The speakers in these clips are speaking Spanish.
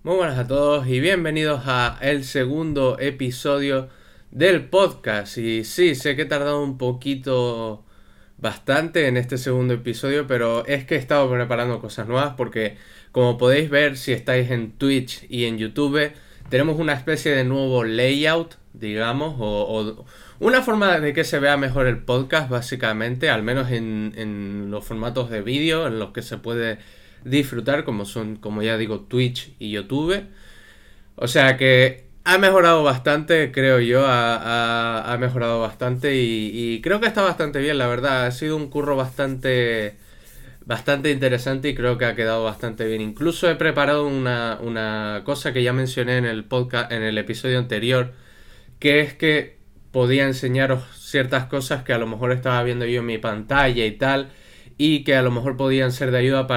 Muy buenas a todos y bienvenidos a el segundo episodio del podcast. Y sí, sé que he tardado un poquito, bastante en este segundo episodio, pero es que he estado preparando cosas nuevas porque, como podéis ver si estáis en Twitch y en YouTube, tenemos una especie de nuevo layout, digamos, o una forma de que se vea mejor el podcast, básicamente, al menos en los formatos de vídeo en los que se puede disfrutar, como son, como ya digo, Twitch y YouTube. O sea que ha mejorado bastante, creo yo, ha mejorado bastante y creo que está bastante bien, la verdad. Ha sido un curro bastante interesante y creo que ha quedado bastante bien. Incluso he preparado una cosa que ya mencioné en el podcast, en el episodio anterior, que es que podía enseñaros ciertas cosas que a lo mejor estaba viendo yo en mi pantalla y tal, y que a lo mejor podían ser de ayuda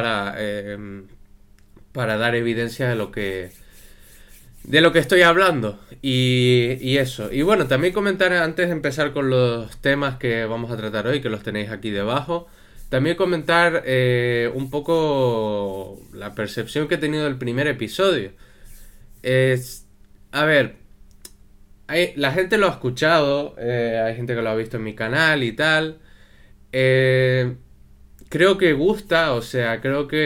para dar evidencia de lo que estoy hablando y eso. Y bueno, también comentar antes de empezar con los temas que vamos a tratar hoy, que los tenéis aquí debajo. También comentar un poco la percepción que he tenido del primer episodio. Es, a ver, la gente lo ha escuchado, hay gente que lo ha visto en mi canal y tal. Eh, Creo que gusta, o sea,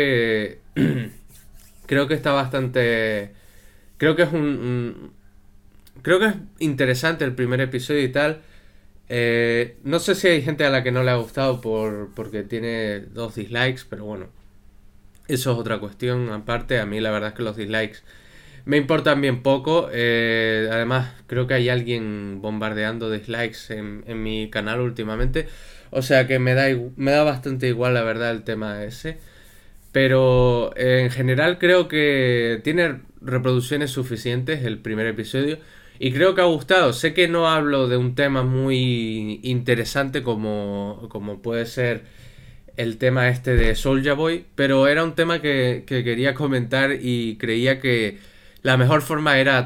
creo que está bastante, creo que es creo que es interesante el primer episodio y tal. No sé si hay gente a la que no le ha gustado porque tiene 2 dislikes, pero bueno, eso es otra cuestión aparte. A mí la verdad es que los dislikes me importan bien poco. Además, creo que hay alguien bombardeando dislikes en mi canal últimamente. O sea que me da bastante igual, la verdad, el tema ese. Pero en general creo que tiene reproducciones suficientes el primer episodio. Y creo que ha gustado. Sé que no hablo de un tema muy interesante como puede ser el tema este de Soulja Boy, pero era un tema que quería comentar y creía que la mejor forma era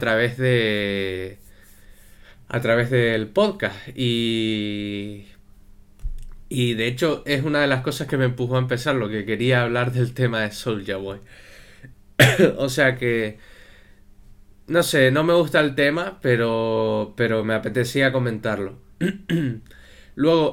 a través del podcast y de hecho es una de las cosas que me empujó a empezar, lo que quería hablar del tema de Soulja Boy. O sea que no sé, no me gusta el tema, pero me apetecía comentarlo. Luego,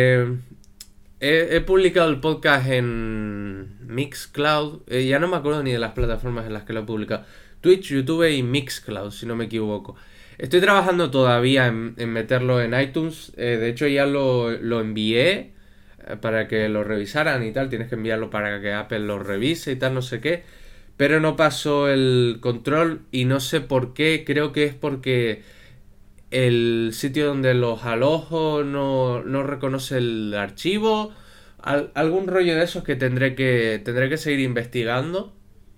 he publicado el podcast en Mixcloud. Ya no me acuerdo ni de las plataformas en las que lo he publicado. Twitch, YouTube y Mixcloud, si no me equivoco. Estoy trabajando todavía en meterlo en iTunes. De hecho, ya lo envié para que lo revisaran y tal. Tienes que enviarlo para que Apple lo revise y tal, no sé qué. Pero no pasó el control y no sé por qué. Creo que es porque el sitio donde los alojo no reconoce el archivo. Algún rollo de esos que tendré que seguir investigando.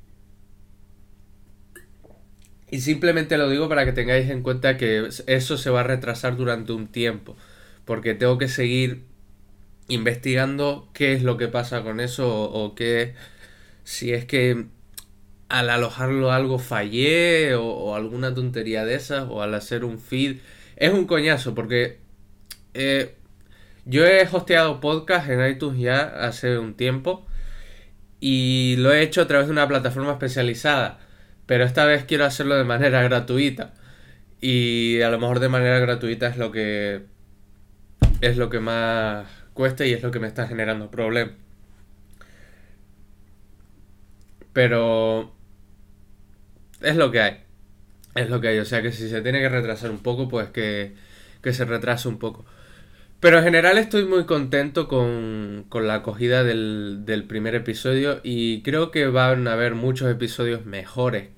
Y simplemente lo digo para que tengáis en cuenta que eso se va a retrasar durante un tiempo. Porque tengo que seguir investigando qué es lo que pasa con eso o qué, si es que al alojarlo algo fallé o alguna tontería de esas o al hacer un feed. Es un coñazo porque eh, yo he hosteado podcast en iTunes ya hace un tiempo y lo he hecho a través de una plataforma especializada, pero esta vez quiero hacerlo de manera gratuita y a lo mejor de manera gratuita es lo que más cuesta y es lo que me está generando problemas. Pero es lo que hay. Es lo que hay, o sea que si se tiene que retrasar un poco, pues que se retrase un poco. Pero en general estoy muy contento con la acogida del primer episodio y creo que van a haber muchos episodios mejores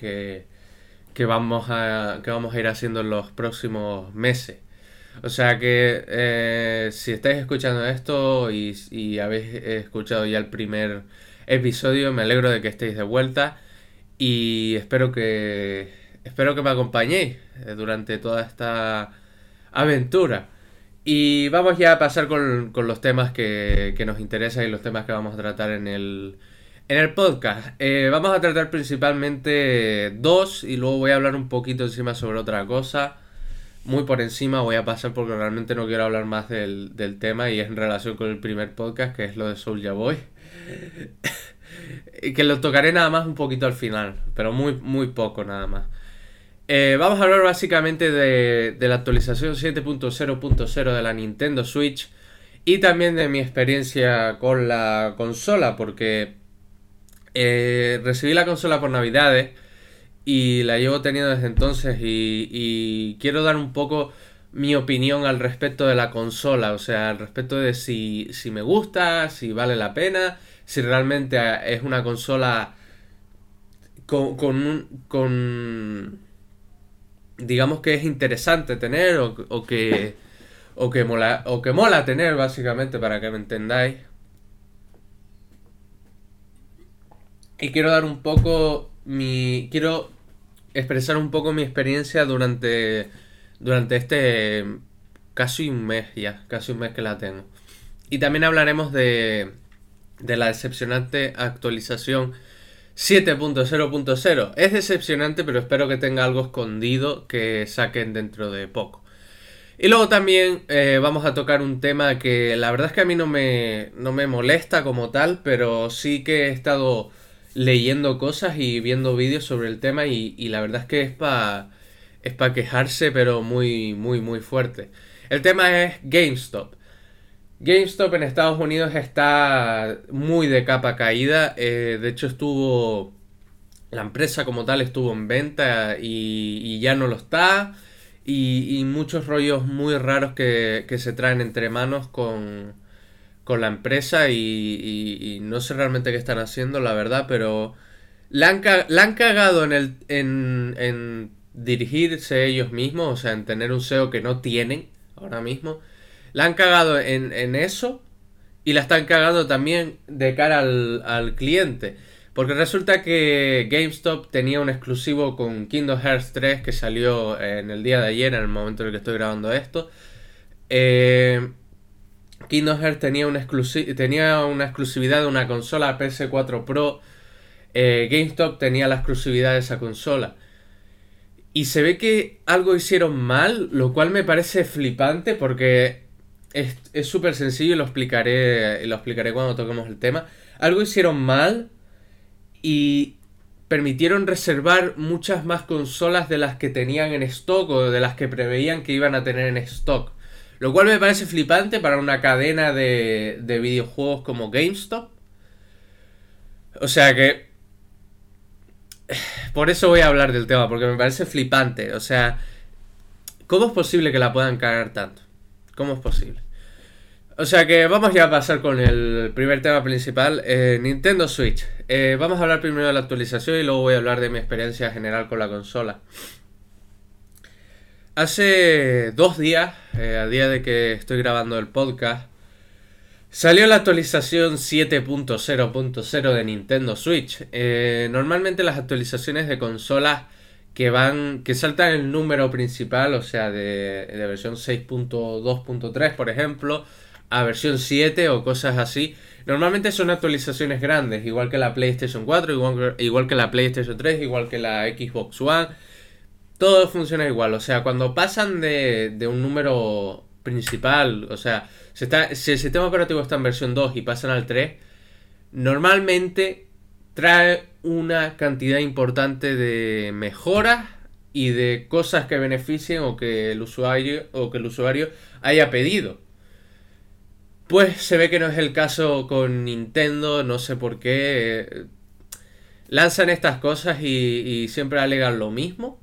que vamos a ir haciendo en los próximos meses. O sea que si estáis escuchando esto y habéis escuchado ya el primer episodio, me alegro de que estéis de vuelta y espero que me acompañéis durante toda esta aventura. Y vamos ya a pasar con los temas que nos interesan y los temas que vamos a tratar en el podcast. Vamos a tratar principalmente dos y luego voy a hablar un poquito encima sobre otra cosa. Muy por encima voy a pasar porque realmente no quiero hablar más del tema y es en relación con el primer podcast que es lo de Soulja Boy. que lo tocaré nada más un poquito al final, pero muy, muy poco nada más. Vamos a hablar básicamente de la actualización 7.0.0 de la Nintendo Switch y también de mi experiencia con la consola, porque recibí la consola por Navidades y la llevo teniendo desde entonces y quiero dar un poco mi opinión al respecto de la consola, o sea, al respecto de si me gusta, si vale la pena, si realmente es una consola con digamos que es interesante tener o que mola tener básicamente para que me entendáis. Y quiero dar un poco quiero expresar un poco mi experiencia durante este casi un mes ya, casi un mes que la tengo. Y también hablaremos de la decepcionante actualización 7.0.0. Es decepcionante, pero espero que tenga algo escondido que saquen dentro de poco. Y luego también vamos a tocar un tema que la verdad es que a mí no me molesta como tal, pero sí que he estado leyendo cosas y viendo vídeos sobre el tema y la verdad es que es pa quejarse, pero muy, muy, muy fuerte. El tema es GameStop. GameStop en Estados Unidos está muy de capa caída. De hecho la empresa como tal estuvo en venta y ya no lo está. Y muchos rollos muy raros que se traen entre manos con la empresa y no sé realmente qué están haciendo, la verdad, pero la han cagado en dirigirse ellos mismos, o sea, en tener un SEO que no tienen ahora mismo. La han cagado en eso y la están cagando también de cara al cliente. Porque resulta que GameStop tenía un exclusivo con Kingdom Hearts 3 que salió en el día de ayer, en el momento en el que estoy grabando esto. Kingdom Hearts tenía tenía una exclusividad de una consola PS4 Pro. GameStop tenía la exclusividad de esa consola. Y se ve que algo hicieron mal, lo cual me parece flipante porque es súper sencillo y lo explicaré cuando toquemos el tema. Algo hicieron mal y permitieron reservar muchas más consolas de las que tenían en stock o de las que preveían que iban a tener en stock. Lo cual me parece flipante para una cadena de videojuegos como GameStop. O sea que por eso voy a hablar del tema, porque me parece flipante. O sea, ¿cómo es posible que la puedan cagar tanto? ¿Cómo es posible? O sea que vamos ya a pasar con el primer tema principal, Nintendo Switch. Vamos a hablar primero de la actualización y luego voy a hablar de mi experiencia general con la consola. Hace 2 días, a día de que estoy grabando el podcast, salió la actualización 7.0.0 de Nintendo Switch. Normalmente las actualizaciones de consolas que saltan el número principal, o sea, de versión 6.2.3, por ejemplo, a versión 7 o cosas así, normalmente son actualizaciones grandes, igual que la PlayStation 4, igual que la PlayStation 3, igual que la Xbox One. Todo funciona igual, o sea, cuando pasan de un número principal, o sea, si el sistema operativo está en versión 2 y pasan al 3, normalmente trae una cantidad importante de mejoras y de cosas que beneficien o que el usuario haya pedido. Pues se ve que no es el caso con Nintendo, no sé por qué. Lanzan estas cosas y siempre alegan lo mismo.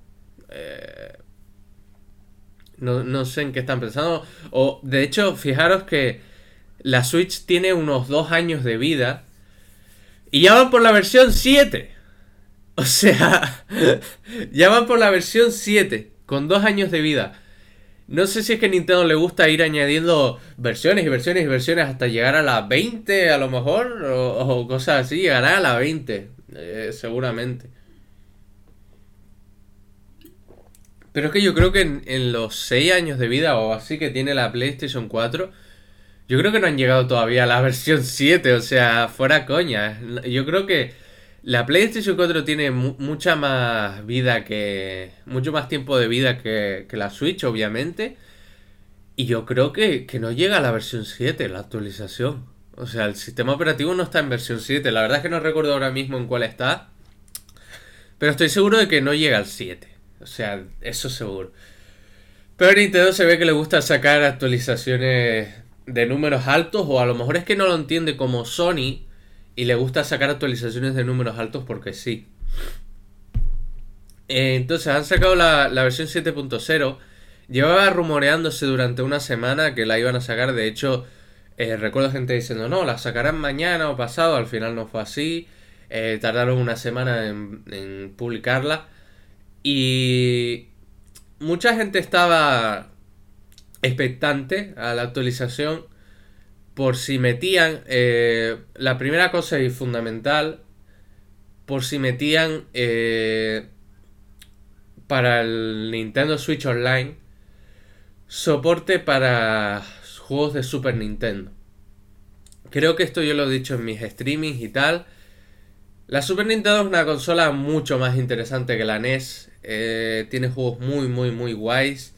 No sé en qué están pensando. O, de hecho, fijaros que la Switch tiene unos 2 años de vida y ya van por la versión 7. O sea, ya van por la versión 7 con 2 años de vida. No sé si es que a Nintendo le gusta ir añadiendo versiones y versiones y versiones hasta llegar a la 20 a lo mejor, o cosas así, llegará a la 20, seguramente. Pero es que yo creo que en los 6 años de vida o así que tiene la PlayStation 4, yo creo que no han llegado todavía a la versión 7, o sea, fuera coña. Yo creo que la PlayStation 4 tiene mucha más vida mucho más tiempo de vida que la Switch, obviamente. Y yo creo que no llega a la versión 7, la actualización. O sea, el sistema operativo no está en versión 7. La verdad es que no recuerdo ahora mismo en cuál está. Pero estoy seguro de que no llega al 7. O sea, eso seguro. Pero a Nintendo se ve que le gusta sacar actualizaciones de números altos. O a lo mejor es que no lo entiende como Sony. Y le gusta sacar actualizaciones de números altos porque sí. Entonces han sacado la versión 7.0. Llevaba rumoreándose durante una semana que la iban a sacar. De hecho, recuerdo gente diciendo, no, la sacarán mañana o pasado. Al final no fue así. Tardaron una semana en publicarla. Y mucha gente estaba expectante a la actualización por si metían, la primera cosa y fundamental, por si metían para el Nintendo Switch Online soporte para juegos de Super Nintendo. Creo que esto yo lo he dicho en mis streamings y tal. La Super Nintendo es una consola mucho más interesante que la NES. Tiene juegos muy, muy, muy guays.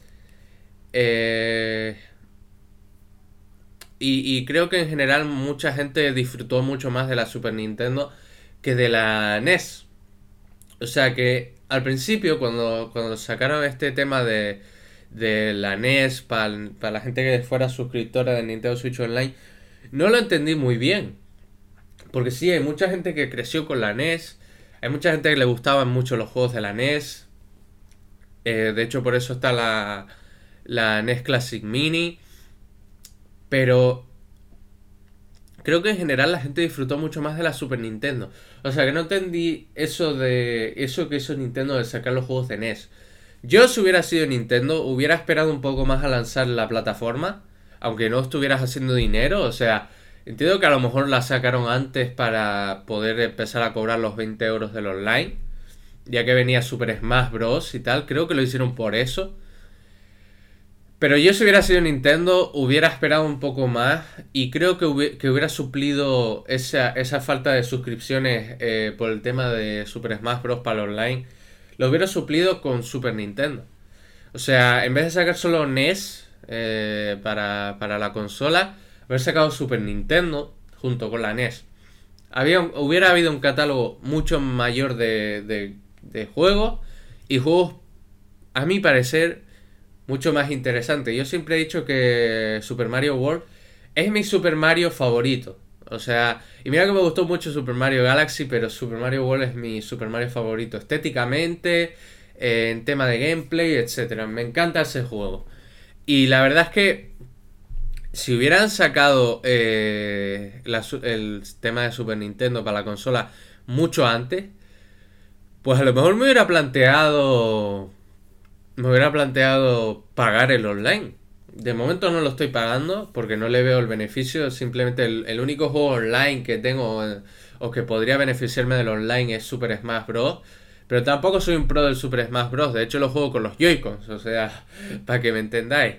Y creo que en general mucha gente disfrutó mucho más de la Super Nintendo que de la NES. O sea que al principio, cuando sacaron este tema de la NES para la gente que fuera suscriptora de Nintendo Switch Online, no lo entendí muy bien. Porque sí, hay mucha gente que creció con la NES. Hay mucha gente que le gustaban mucho los juegos de la NES. De hecho, por eso está la NES Classic Mini. Pero creo que en general la gente disfrutó mucho más de la Super Nintendo. O sea que no entendí eso que hizo Nintendo de sacar los juegos de NES. Yo, si hubiera sido Nintendo, hubiera esperado un poco más a lanzar la plataforma, aunque no estuvieras haciendo dinero. O sea, entiendo que a lo mejor la sacaron antes para poder empezar a cobrar los 20 euros del online, ya que venía Super Smash Bros. Y tal. Creo que lo hicieron por eso. Pero yo, si hubiera sido Nintendo, hubiera esperado un poco más y creo que hubiera suplido esa falta de suscripciones por el tema de Super Smash Bros. Para el online. Lo hubiera suplido con Super Nintendo. O sea, en vez de sacar solo NES para la consola, haber sacado Super Nintendo junto con la NES. Hubiera habido un catálogo mucho mayor de juegos y juegos, a mi parecer, mucho más interesante. Yo siempre he dicho que Super Mario World es mi Super Mario favorito. O sea, y mira que me gustó mucho Super Mario Galaxy, pero Super Mario World es mi Super Mario favorito. Estéticamente, en tema de gameplay, etcétera. Me encanta ese juego. Y la verdad es que si hubieran sacado el tema de Super Nintendo para la consola mucho antes, pues a lo mejor me hubiera planteado pagar el online. De momento no lo estoy pagando porque no le veo el beneficio. Simplemente el único juego online que tengo o que podría beneficiarme del online es Super Smash Bros. Pero tampoco soy un pro del Super Smash Bros. De hecho lo juego con los Joy-Cons. O sea, para que me entendáis.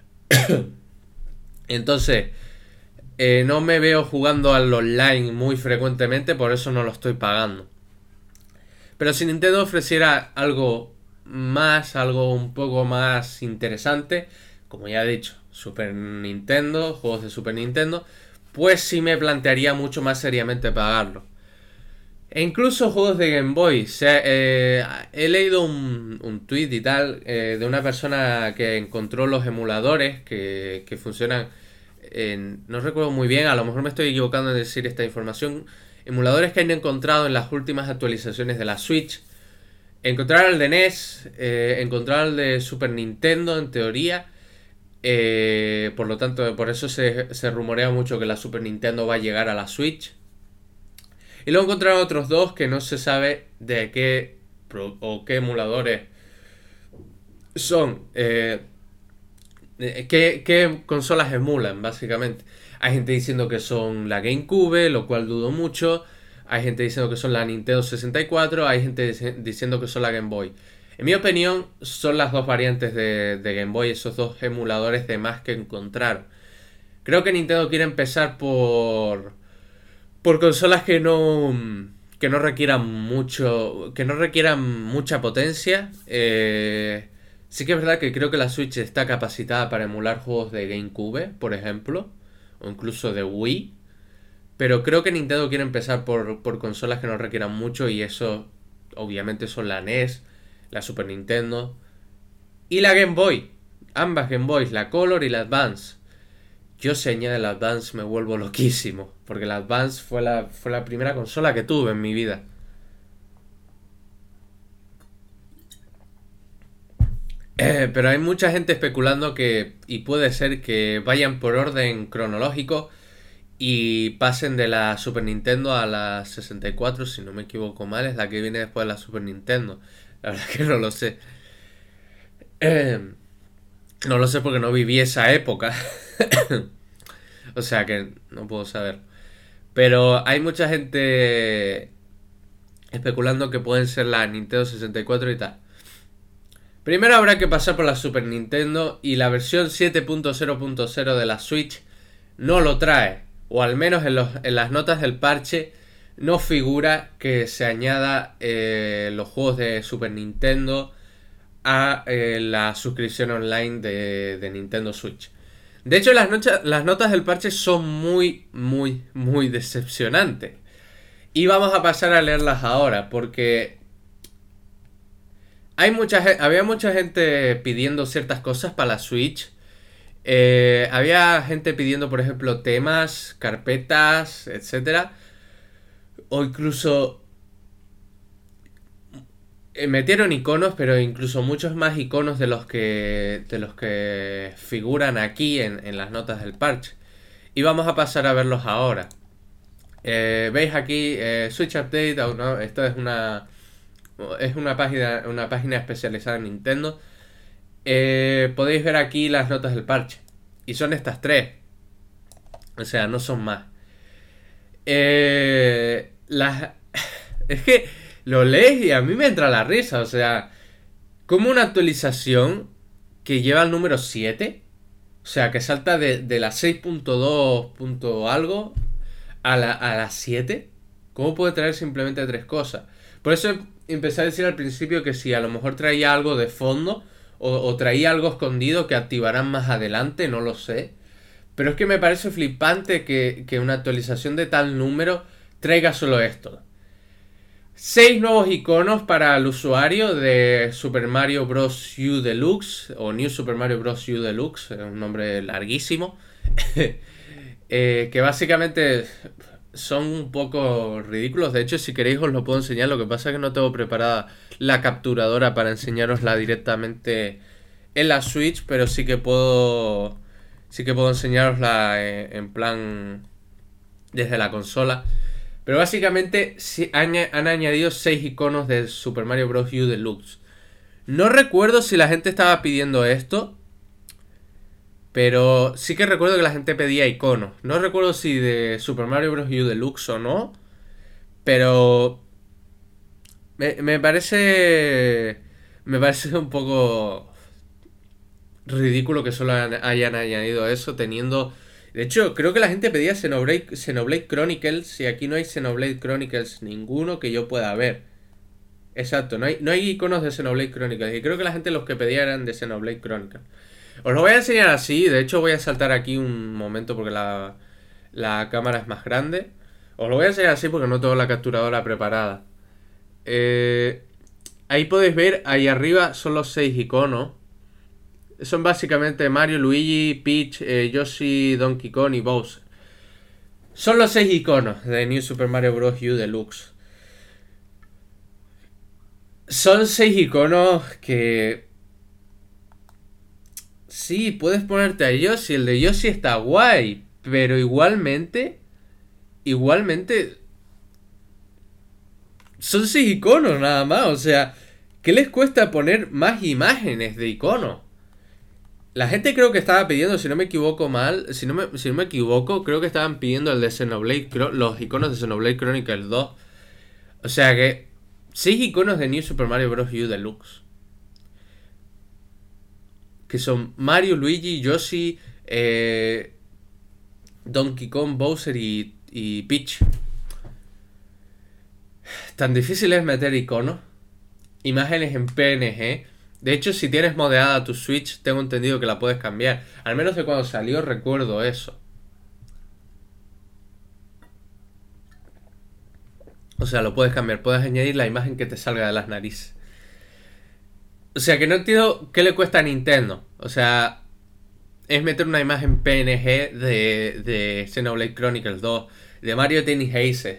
Entonces, no me veo jugando al online muy frecuentemente. Por eso no lo estoy pagando. Pero si Nintendo ofreciera algo un poco más interesante, como ya he dicho, Super Nintendo, juegos de Super Nintendo, pues sí me plantearía mucho más seriamente pagarlo. E incluso juegos de Game Boy. He leído un tweet y tal de una persona que encontró los emuladores que funcionan no recuerdo muy bien, a lo mejor me estoy equivocando en decir esta información. Emuladores que han encontrado en las últimas actualizaciones de la Switch. Encontrar el de NES, encontrar el de Super Nintendo en teoría. Por lo tanto, por eso se rumorea mucho que la Super Nintendo va a llegar a la Switch. Y luego encontraron otros dos que no se sabe de qué emuladores son. ¿Qué consolas emulan, básicamente? Hay gente diciendo que son la GameCube, lo cual dudo mucho. Hay gente diciendo que son la Nintendo 64. Hay gente diciendo que son la Game Boy. En mi opinión, son las dos variantes de Game Boy, esos dos emuladores de más que encontrar. Creo que Nintendo quiere empezar por consolas que no requieran mucha potencia. Sí que es verdad que creo que la Switch está capacitada para emular juegos de GameCube, por ejemplo, o incluso de Wii. Pero creo que Nintendo quiere empezar por consolas que no requieran mucho y eso obviamente son la NES, la Super Nintendo y la Game Boy. Ambas Game Boys, la Color y la Advance. Yo si añade la Advance me vuelvo loquísimo, porque la Advance fue la primera consola que tuve en mi vida. Pero hay mucha gente especulando que, y puede ser que vayan por orden cronológico y pasen de la Super Nintendo a la 64, si no me equivoco mal, es la que viene después de la Super Nintendo. La verdad que no lo sé. Eh, no lo sé porque no viví esa época. O sea que no puedo saber. Pero hay mucha gente especulando que pueden ser la Nintendo 64 y tal. Primero habrá que pasar por la Super Nintendo y la versión 7.0.0 de la Switch no lo trae. O al menos en las notas del parche no figura que se añada los juegos de Super Nintendo a la suscripción online de Nintendo Switch. De hecho, las notas del parche son muy, muy, muy decepcionantes. Y vamos a pasar a leerlas ahora, porque había mucha gente pidiendo ciertas cosas para la Switch. Había gente pidiendo, por ejemplo, temas, carpetas, etcétera. O incluso metieron iconos, pero incluso muchos más iconos de los que figuran aquí en las notas del parche. Y vamos a pasar a verlos ahora. Veis aquí Switch Update, ¿no? Esto es una página especializada en Nintendo. Podéis ver aquí las notas del parche. Y son estas tres. O sea, no son más. Las... Es que lo lees y a mí me entra la risa. O sea, como una actualización que lleva el número 7. O sea, que salta de la 6.2 punto algo a la 7. ¿Cómo puede traer simplemente tres cosas? Por eso empecé a decir al principio que si a lo mejor traía algo de fondo o traía algo escondido que activarán más adelante, no lo sé. Pero es que me parece flipante que una actualización de tal número traiga solo esto. 6 nuevos iconos para el usuario de Super Mario Bros. U Deluxe o New Super Mario Bros. U Deluxe, es un nombre larguísimo. Que básicamente son un poco ridículos. De hecho, si queréis os lo puedo enseñar. Lo que pasa es que no tengo preparada la capturadora para enseñarosla directamente en la Switch, pero sí que puedo enseñarosla en plan desde la consola. Pero básicamente han añadido 6 iconos de Super Mario Bros. U Deluxe. No recuerdo si la gente estaba pidiendo esto, pero sí que recuerdo que la gente pedía iconos. No recuerdo si de Super Mario Bros. U Deluxe o no, pero me parece un poco ridículo que solo hayan añadido eso teniendo... De hecho, creo que la gente pedía Xenoblade Chronicles y aquí no hay Xenoblade Chronicles ninguno que yo pueda ver. Exacto, no hay iconos de Xenoblade Chronicles y creo que la gente los que pedía eran de Xenoblade Chronicles. Os lo voy a enseñar así, de hecho voy a saltar aquí un momento porque la cámara es más grande. Os lo voy a enseñar así porque no tengo la capturadora preparada. Ahí podéis ver, ahí arriba son los 6 iconos. Son básicamente Mario, Luigi, Peach, Yoshi, Donkey Kong y Bowser. Son los 6 iconos de New Super Mario Bros. U Deluxe. Son 6 iconos que... Sí, puedes ponerte a Yoshi. El de Yoshi está guay. Pero igualmente... Son 6 iconos nada más. O sea, ¿qué les cuesta poner más imágenes de iconos? La gente creo que estaba pidiendo, si no me equivoco mal, si no me equivoco, creo que estaban pidiendo el de Xenoblade, los iconos de Xenoblade Chronicles 2. O sea que 6 iconos de New Super Mario Bros. U Deluxe. Que son Mario, Luigi, Yoshi, Donkey Kong, Bowser y Peach. Tan difícil es meter iconos. Imágenes en PNG. De hecho, si tienes modeada tu Switch, tengo entendido que la puedes cambiar. Al menos de cuando salió recuerdo eso. O sea, lo puedes cambiar, puedes añadir la imagen que te salga de las narices. O sea, que no entiendo qué le cuesta a Nintendo. O sea, es meter una imagen PNG de Xenoblade Chronicles 2, de Mario Tennis Aces.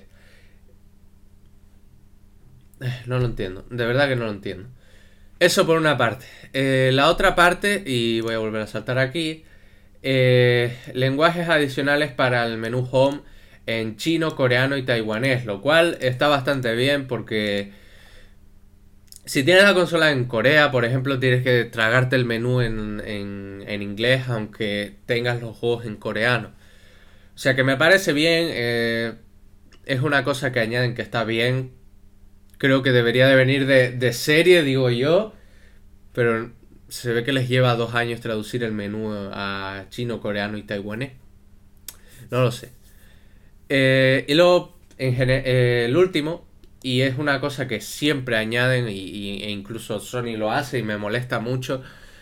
No lo entiendo, de verdad que no lo entiendo. Eso por una parte. La otra parte, y voy a volver a saltar aquí, lenguajes adicionales para el menú Home en chino, coreano y taiwanés, lo cual está bastante bien porque si tienes la consola en Corea, por ejemplo, tienes que tragarte el menú en inglés aunque tengas los juegos en coreano. O sea que me parece bien, es una cosa que añaden que está bien. Creo que debería de venir de serie, digo yo, pero se ve que les lleva 2 años traducir el menú a chino, coreano y taiwanés. No lo sé. Y luego, el último, y es una cosa que siempre añaden, e incluso Sony lo hace y me molesta mucho,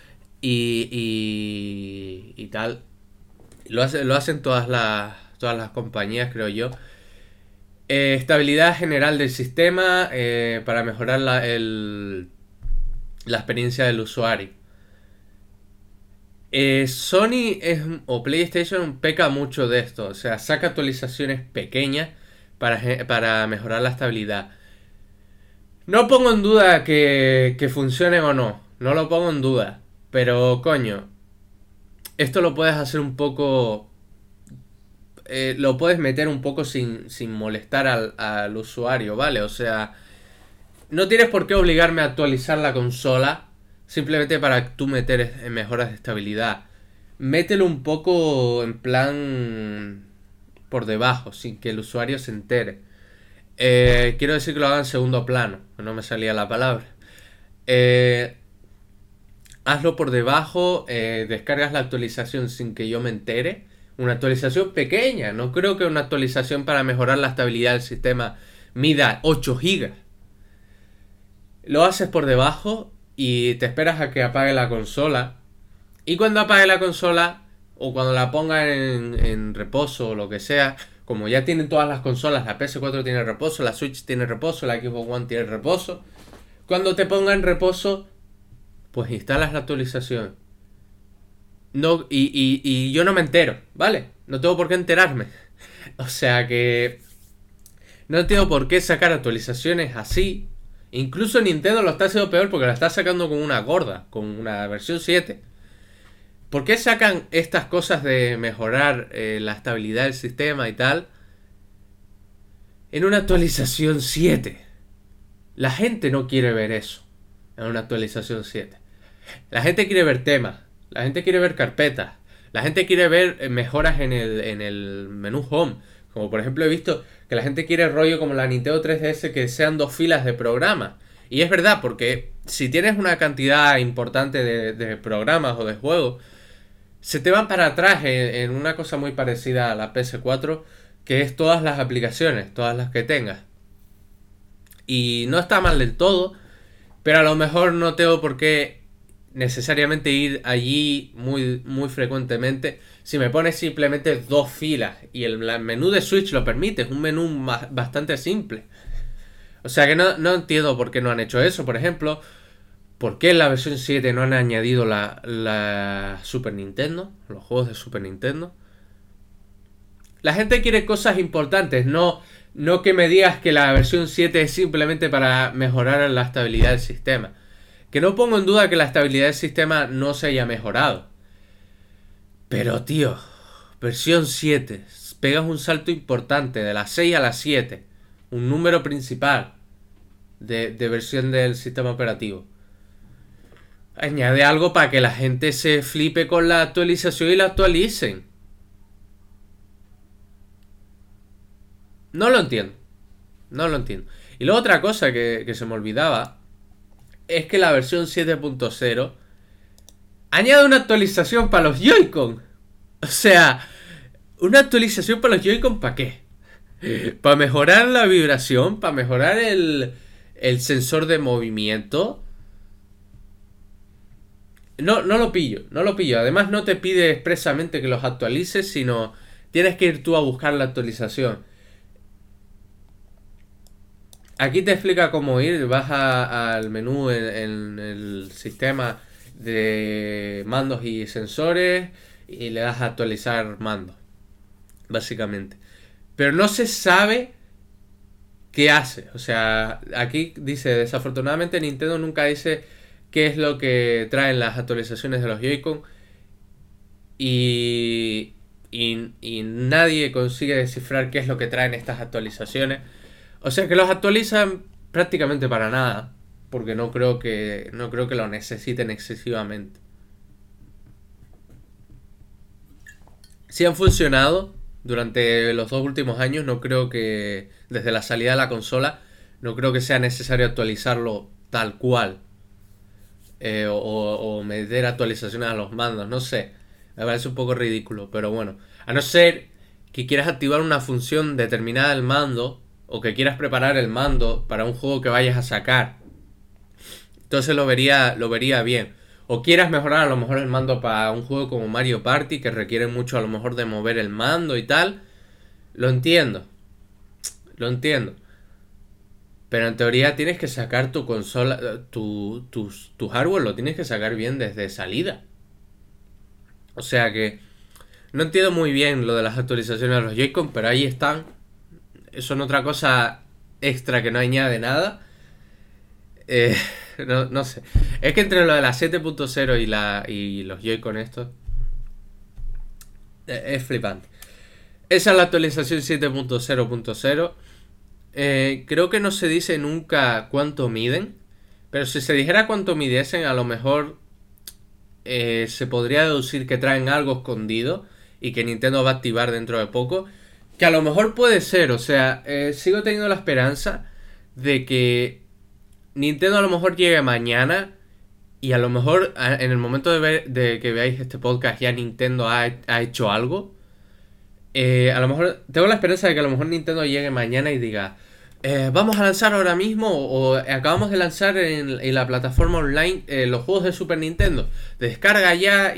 y tal. Lo hacen todas las compañías, creo yo. Estabilidad general del sistema para mejorar la experiencia del usuario. Sony o PlayStation peca mucho de esto. O sea, saca actualizaciones pequeñas para mejorar la estabilidad. No pongo en duda que funcionen o no. No lo pongo en duda. Pero, coño, esto lo puedes hacer un poco... lo puedes meter un poco sin molestar al usuario, ¿vale? O sea, no tienes por qué obligarme a actualizar la consola simplemente para tú meter mejoras de estabilidad. Mételo un poco en plan por debajo, sin que el usuario se entere. Quiero decir que lo haga en segundo plano, que no me salía la palabra. Hazlo por debajo, descargas la actualización sin que yo me entere. Una actualización pequeña, no creo que una actualización para mejorar la estabilidad del sistema mida 8 GB. Lo haces por debajo y te esperas a que apague la consola. Y cuando apague la consola, o cuando la ponga en reposo o lo que sea, como ya tienen todas las consolas, la PS4 tiene reposo, la Switch tiene reposo, la Xbox One tiene reposo. Cuando te ponga en reposo, pues instalas la actualización. No, y yo no me entero, ¿vale? No tengo por qué enterarme. O sea que no tengo por qué sacar actualizaciones así. Incluso Nintendo lo está haciendo peor porque la está sacando con una gorda, con una versión 7. ¿Por qué sacan estas cosas de mejorar la estabilidad del sistema y tal en una actualización 7? La gente no quiere ver eso en una actualización 7. La gente quiere ver temas. La gente quiere ver carpetas. La gente quiere ver mejoras en el menú Home. Como por ejemplo he visto que la gente quiere rollo como la Nintendo 3DS que sean 2 filas de programas. Y es verdad, porque si tienes una cantidad importante de programas o de juegos, se te van para atrás en una cosa muy parecida a la PS4, que es todas las aplicaciones, todas las que tengas. Y no está mal del todo, pero a lo mejor no tengo por qué necesariamente ir allí muy, muy frecuentemente. Si me pones simplemente 2 filas y el menú de Switch lo permite, es un menú bastante simple. O sea que no entiendo por qué no han hecho eso. Por ejemplo, ¿por qué en la versión 7 no han añadido la Super Nintendo? Los juegos de Super Nintendo. La gente quiere cosas importantes, no que me digas que la versión 7 es simplemente para mejorar la estabilidad del sistema. Que no pongo en duda que la estabilidad del sistema no se haya mejorado. Pero tío, versión 7, pegas un salto importante de la 6 a la 7. Un número principal de versión del sistema operativo. Añade algo para que la gente se flipe con la actualización y la actualicen. No lo entiendo. No lo entiendo. Y luego otra cosa que se me olvidaba es que la versión 7.0 añade una actualización para los Joy-Con. O sea, ¿una actualización para los Joy-Con para qué? ¿Para mejorar la vibración? ¿Para mejorar el sensor de movimiento? No lo pillo, no lo pillo. Además no te pide expresamente que los actualices, sino tienes que ir tú a buscar la actualización. Aquí te explica cómo ir, al menú en el sistema de mandos y sensores y le das a actualizar mandos, básicamente. Pero no se sabe qué hace. O sea, aquí dice, desafortunadamente Nintendo nunca dice qué es lo que traen las actualizaciones de los Joy-Con y nadie consigue descifrar qué es lo que traen estas actualizaciones. O sea que los actualizan prácticamente para nada, porque no creo que lo necesiten excesivamente. Si han funcionado durante los 2 últimos años, no creo que desde la salida de la consola, no creo que sea necesario actualizarlo tal cual. O meter actualizaciones a los mandos, no sé. Me parece un poco ridículo, pero bueno. A no ser que quieras activar una función determinada del mando, o que quieras preparar el mando para un juego que vayas a sacar. Entonces lo vería bien. O quieras mejorar a lo mejor el mando para un juego como Mario Party, que requiere mucho a lo mejor de mover el mando y tal. Lo entiendo. Lo entiendo. Pero en teoría tienes que sacar tu consola, tu hardware lo tienes que sacar bien desde salida. O sea que no entiendo muy bien lo de las actualizaciones de los Joy-Con, pero ahí están. Son otra cosa extra que no añade nada. Eh, no sé. Es que entre lo de la 7.0 y los Joy-Con estos, es flipante. Esa es la actualización 7.0.0. Creo que no se dice nunca cuánto miden. Pero si se dijera cuánto midiesen, a lo mejor se podría deducir que traen algo escondido y que Nintendo va a activar dentro de poco. Que a lo mejor puede ser, o sea, sigo teniendo la esperanza de que Nintendo a lo mejor llegue mañana y a lo mejor en el momento de que veáis este podcast ya Nintendo ha hecho algo. A lo mejor tengo la esperanza de que a lo mejor Nintendo llegue mañana y diga, vamos a lanzar ahora mismo o acabamos de lanzar en la plataforma online los juegos de Super Nintendo. Descarga ya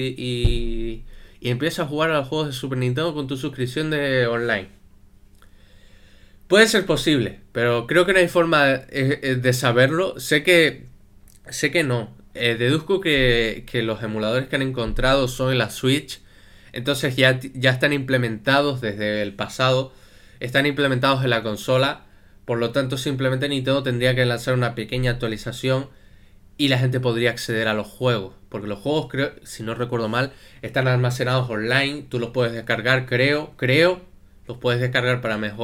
y empieza a jugar a los juegos de Super Nintendo con tu suscripción de online. Puede ser posible, pero creo que no hay forma de saberlo. Sé que no. Deduzco que los emuladores que han encontrado son en la Switch. Entonces ya están implementados desde el pasado. Están implementados en la consola. Por lo tanto, simplemente Nintendo tendría que lanzar una pequeña actualización y la gente podría acceder a los juegos. Porque los juegos, creo, si no recuerdo mal, están almacenados online. Tú los puedes descargar, creo. Los puedes descargar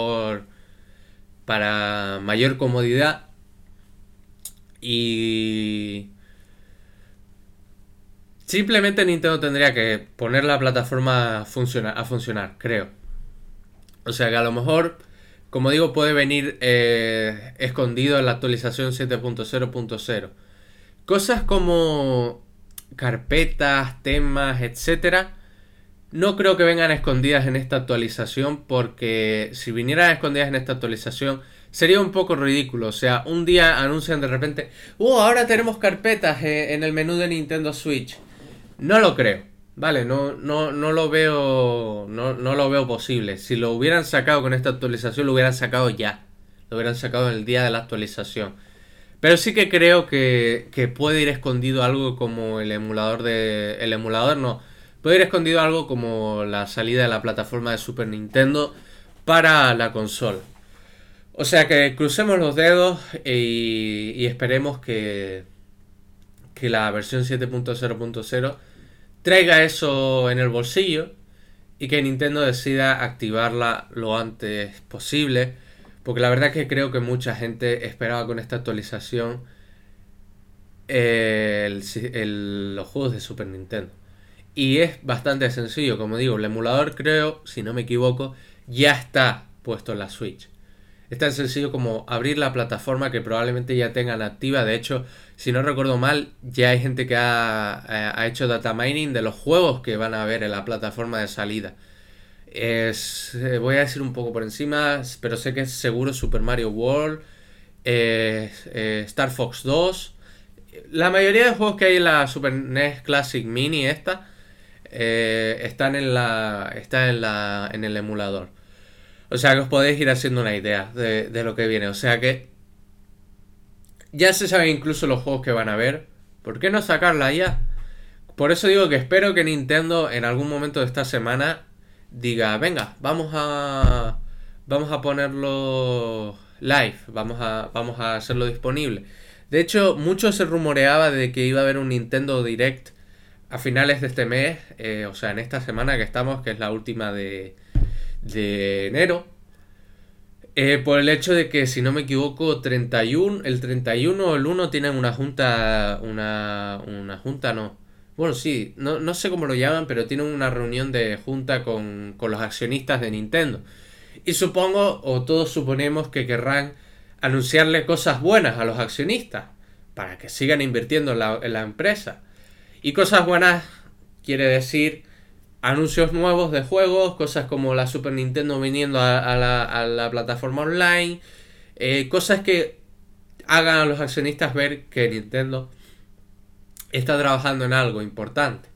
para mayor comodidad. Y simplemente Nintendo tendría que poner la plataforma a funcionar, creo. O sea que a lo mejor, como digo, puede venir escondido en la actualización 7.0.0. Cosas como carpetas, temas, etcétera, no creo que vengan escondidas en esta actualización, porque si vinieran escondidas en esta actualización sería un poco ridículo. O sea, un día anuncian de repente, ahora tenemos carpetas en el menú de Nintendo Switch. No lo creo, vale, no lo veo, no lo veo posible. Si lo hubieran sacado con esta actualización, lo hubieran sacado ya. Lo hubieran sacado en el día de la actualización. Pero sí que creo que puede ir escondido algo como el emulador el emulador no. Puede ir escondido algo como la salida de la plataforma de Super Nintendo para la consola. O sea que crucemos los dedos y esperemos que la versión 7.0.0 traiga eso en el bolsillo y que Nintendo decida activarla lo antes posible. Porque la verdad que creo que mucha gente esperaba con esta actualización los juegos de Super Nintendo. Y es bastante sencillo, como digo, el emulador creo, si no me equivoco, ya está puesto en la Switch. Es tan sencillo como abrir la plataforma que probablemente ya tengan activa. De hecho, si no recuerdo mal, ya hay gente que ha hecho data mining de los juegos que van a ver en la plataforma de salida. Voy a decir un poco por encima, pero sé que es seguro Super Mario World, Star Fox 2. La mayoría de juegos que hay en la Super NES Classic Mini están en el emulador. O sea que os podéis ir haciendo una idea de lo que viene. O sea que Ya se saben incluso los juegos que van a ver. ¿Por qué no sacarla ya? Por eso digo que espero que Nintendo en algún momento de esta semana diga, venga, vamos a ponerlo live, vamos a hacerlo disponible. De hecho, mucho se rumoreaba de que iba a haber un Nintendo Direct a finales de este mes, o sea, en esta semana que estamos, que es la última de enero. Por el hecho de que, si no me equivoco, 31, el 31 o el 1 tienen una junta, una junta no. Bueno, sí, no sé cómo lo llaman, pero tienen una reunión de junta con los accionistas de Nintendo. Y supongo, o todos suponemos, que querrán anunciarle cosas buenas a los accionistas para que sigan invirtiendo en la empresa. Y cosas buenas quiere decir anuncios nuevos de juegos, cosas como la Super Nintendo viniendo a la plataforma online, cosas que hagan a los accionistas ver que Nintendo está trabajando en algo importante.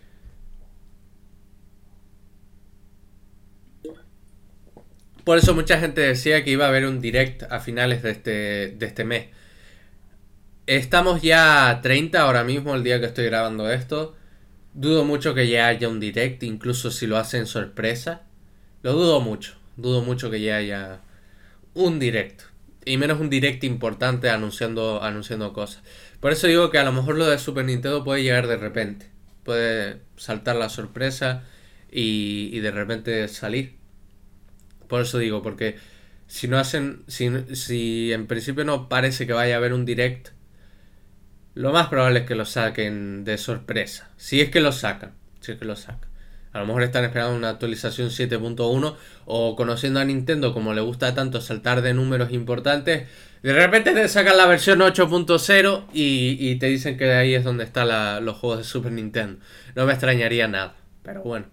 Por eso mucha gente decía que iba a haber un direct a finales de este mes. Estamos ya a 30 ahora mismo, el día que estoy grabando esto. Dudo mucho que ya haya un direct, incluso si lo hacen sorpresa. Lo dudo mucho. Dudo mucho que ya haya un direct. Y menos un direct importante anunciando cosas. Por eso digo que a lo mejor lo de Super Nintendo puede llegar de repente. Puede saltar la sorpresa y de repente salir. Por eso digo, porque si no hacen. Si en principio no parece que vaya a haber un direct, lo más probable es que lo saquen de sorpresa. Si es que lo sacan. Si es que lo sacan. A lo mejor están esperando una actualización 7.1 o, conociendo a Nintendo como le gusta tanto saltar de números importantes, de repente te sacan la versión 8.0 y te dicen que de ahí es donde están los juegos de Super Nintendo. No me extrañaría nada. Pero bueno.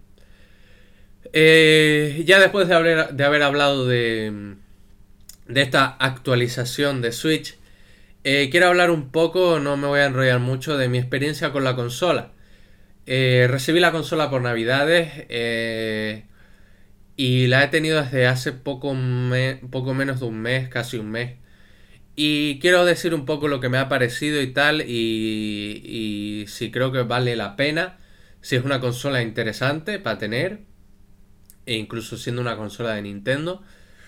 Ya después de haber hablado de esta actualización de Switch, quiero hablar un poco, no me voy a enrollar mucho, de mi experiencia con la consola. Recibí la consola por Navidades y la he tenido desde hace poco menos de un mes, casi un mes. Y quiero decir un poco lo que me ha parecido y tal, y si creo que vale la pena, si es una consola interesante para tener, e incluso siendo una consola de Nintendo.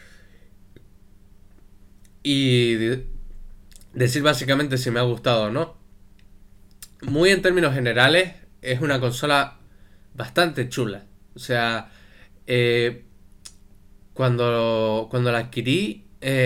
Y decir básicamente si me ha gustado o no. Muy en términos generales, es una consola bastante chula. O sea, cuando la adquirí,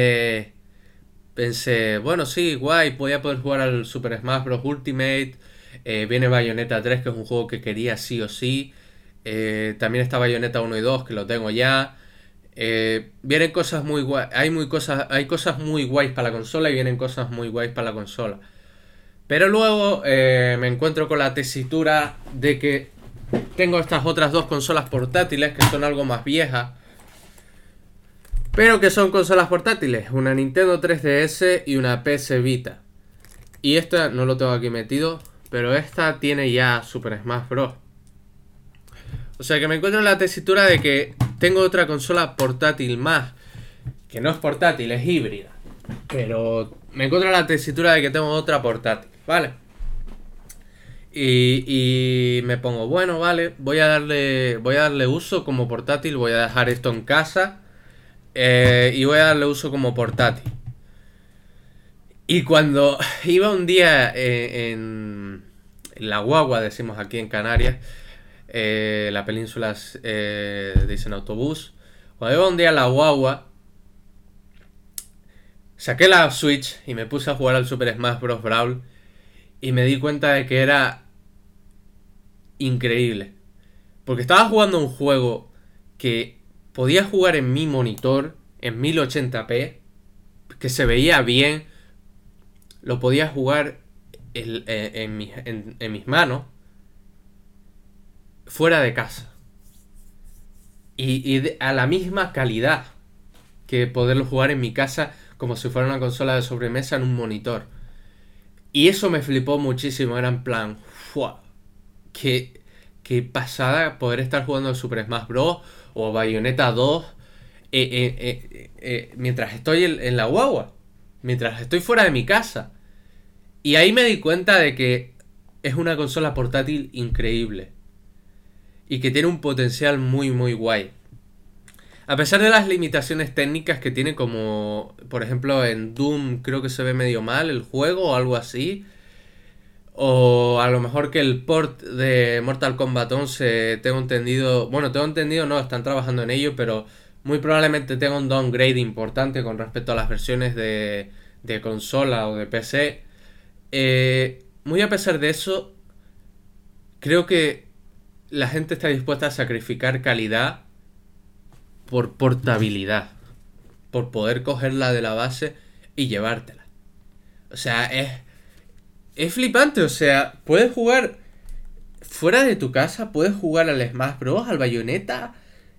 pensé, bueno, sí, guay, voy a poder jugar al Super Smash Bros. Ultimate. Viene Bayonetta 3, que es un juego que quería sí o sí. También está Bayonetta 1 y 2, que lo tengo ya. Vienen cosas muy guay. Hay cosas muy guays para la consola y vienen cosas muy guays para la consola. Pero luego me encuentro con la tesitura de que tengo estas otras dos consolas portátiles que son algo más viejas, pero que son consolas portátiles. Una Nintendo 3DS y una PS Vita. Y esta no lo tengo aquí metido, pero esta tiene ya Super Smash Bros. O sea que me encuentro en la tesitura de que tengo otra consola portátil más. Que no es portátil, es híbrida. Pero me encuentro en la tesitura de que tengo otra portátil, ¿vale? Y me pongo, bueno, vale, voy a darle uso como portátil. Voy a dejar esto en casa y voy a darle uso como portátil. Y cuando iba un día en la guagua, decimos aquí en Canarias, la península dicen autobús. Cuando iba un día en la guagua, saqué la Switch y me puse a jugar al Super Smash Bros. Brawl. Y me di cuenta de que era increíble. Porque estaba jugando un juego que podía jugar en mi monitor en 1080p, que se veía bien. Lo podía jugar en mis manos, fuera de casa. Y a la misma calidad que poderlo jugar en mi casa, como si fuera una consola de sobremesa en un monitor. Y eso me flipó muchísimo. Era en plan, ¡fua! Qué pasada poder estar jugando al Super Smash Bros. O Bayonetta 2 mientras estoy en la guagua. Mientras estoy fuera de mi casa. Y ahí me di cuenta de que es una consola portátil increíble. Y que tiene un potencial muy muy guay. A pesar de las limitaciones técnicas que tiene, como por ejemplo en Doom creo que se ve medio mal el juego o algo así. O a lo mejor que el port de Mortal Kombat 11 tengo entendido... Bueno, tengo entendido, no, están trabajando en ello, pero muy probablemente tenga un downgrade importante con respecto a las versiones de consola o de PC. Muy a pesar de eso, creo que la gente está dispuesta a sacrificar calidad por portabilidad. Por poder cogerla de la base y llevártela. O sea, es flipante, o sea, puedes jugar fuera de tu casa, puedes jugar al Smash Bros, al Bayonetta.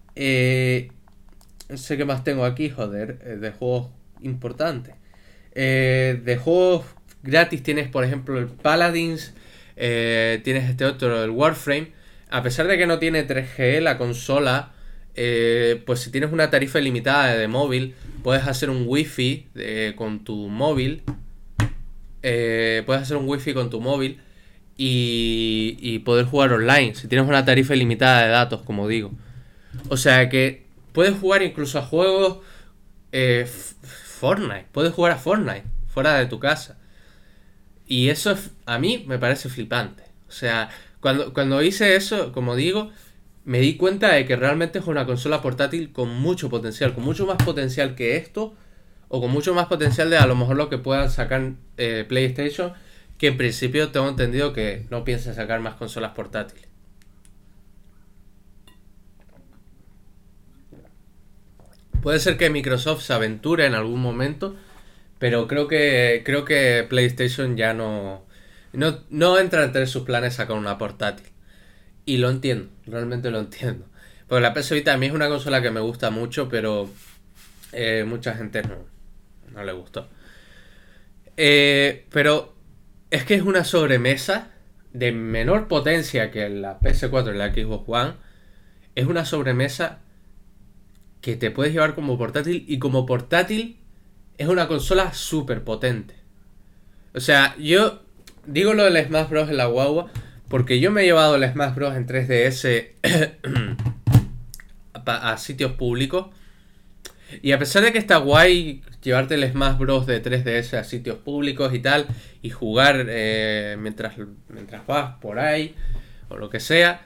No sé qué más tengo aquí, joder, de juegos importantes. De juegos gratis tienes, por ejemplo, el Paladins, tienes este otro, el Warframe. A pesar de que no tiene 3G la consola, pues si tienes una tarifa ilimitada de móvil, puedes hacer un wifi con tu móvil. Puedes hacer un wifi con tu móvil y poder jugar online si tienes una tarifa ilimitada de datos, como digo. O sea que puedes jugar incluso a juegos Fortnite, puedes jugar a Fortnite fuera de tu casa. Y eso a mí me parece flipante. O sea, cuando hice eso, como digo, me di cuenta de que realmente es una consola portátil con mucho potencial, con mucho más potencial que esto, o con mucho más potencial de a lo mejor lo que puedan sacar PlayStation, que en principio tengo entendido que no piensa sacar más consolas portátiles. Puede ser que Microsoft se aventure en algún momento, pero creo que PlayStation ya no entra entre sus planes sacar una portátil. Y lo entiendo, realmente lo entiendo. Porque la PS Vita a mí es una consola que me gusta mucho, pero mucha gente no le gustó. Pero es que es una sobremesa de menor potencia que la PS4 y la Xbox One. Es una sobremesa que te puedes llevar como portátil, y como portátil es una consola súper potente. O sea, yo digo lo del Smash Bros. En la guagua porque yo me he llevado el Smash Bros. En 3DS a sitios públicos. Y a pesar de que está guay llevarte el Smash Bros. De 3DS a sitios públicos y tal, y jugar mientras vas por ahí, o lo que sea,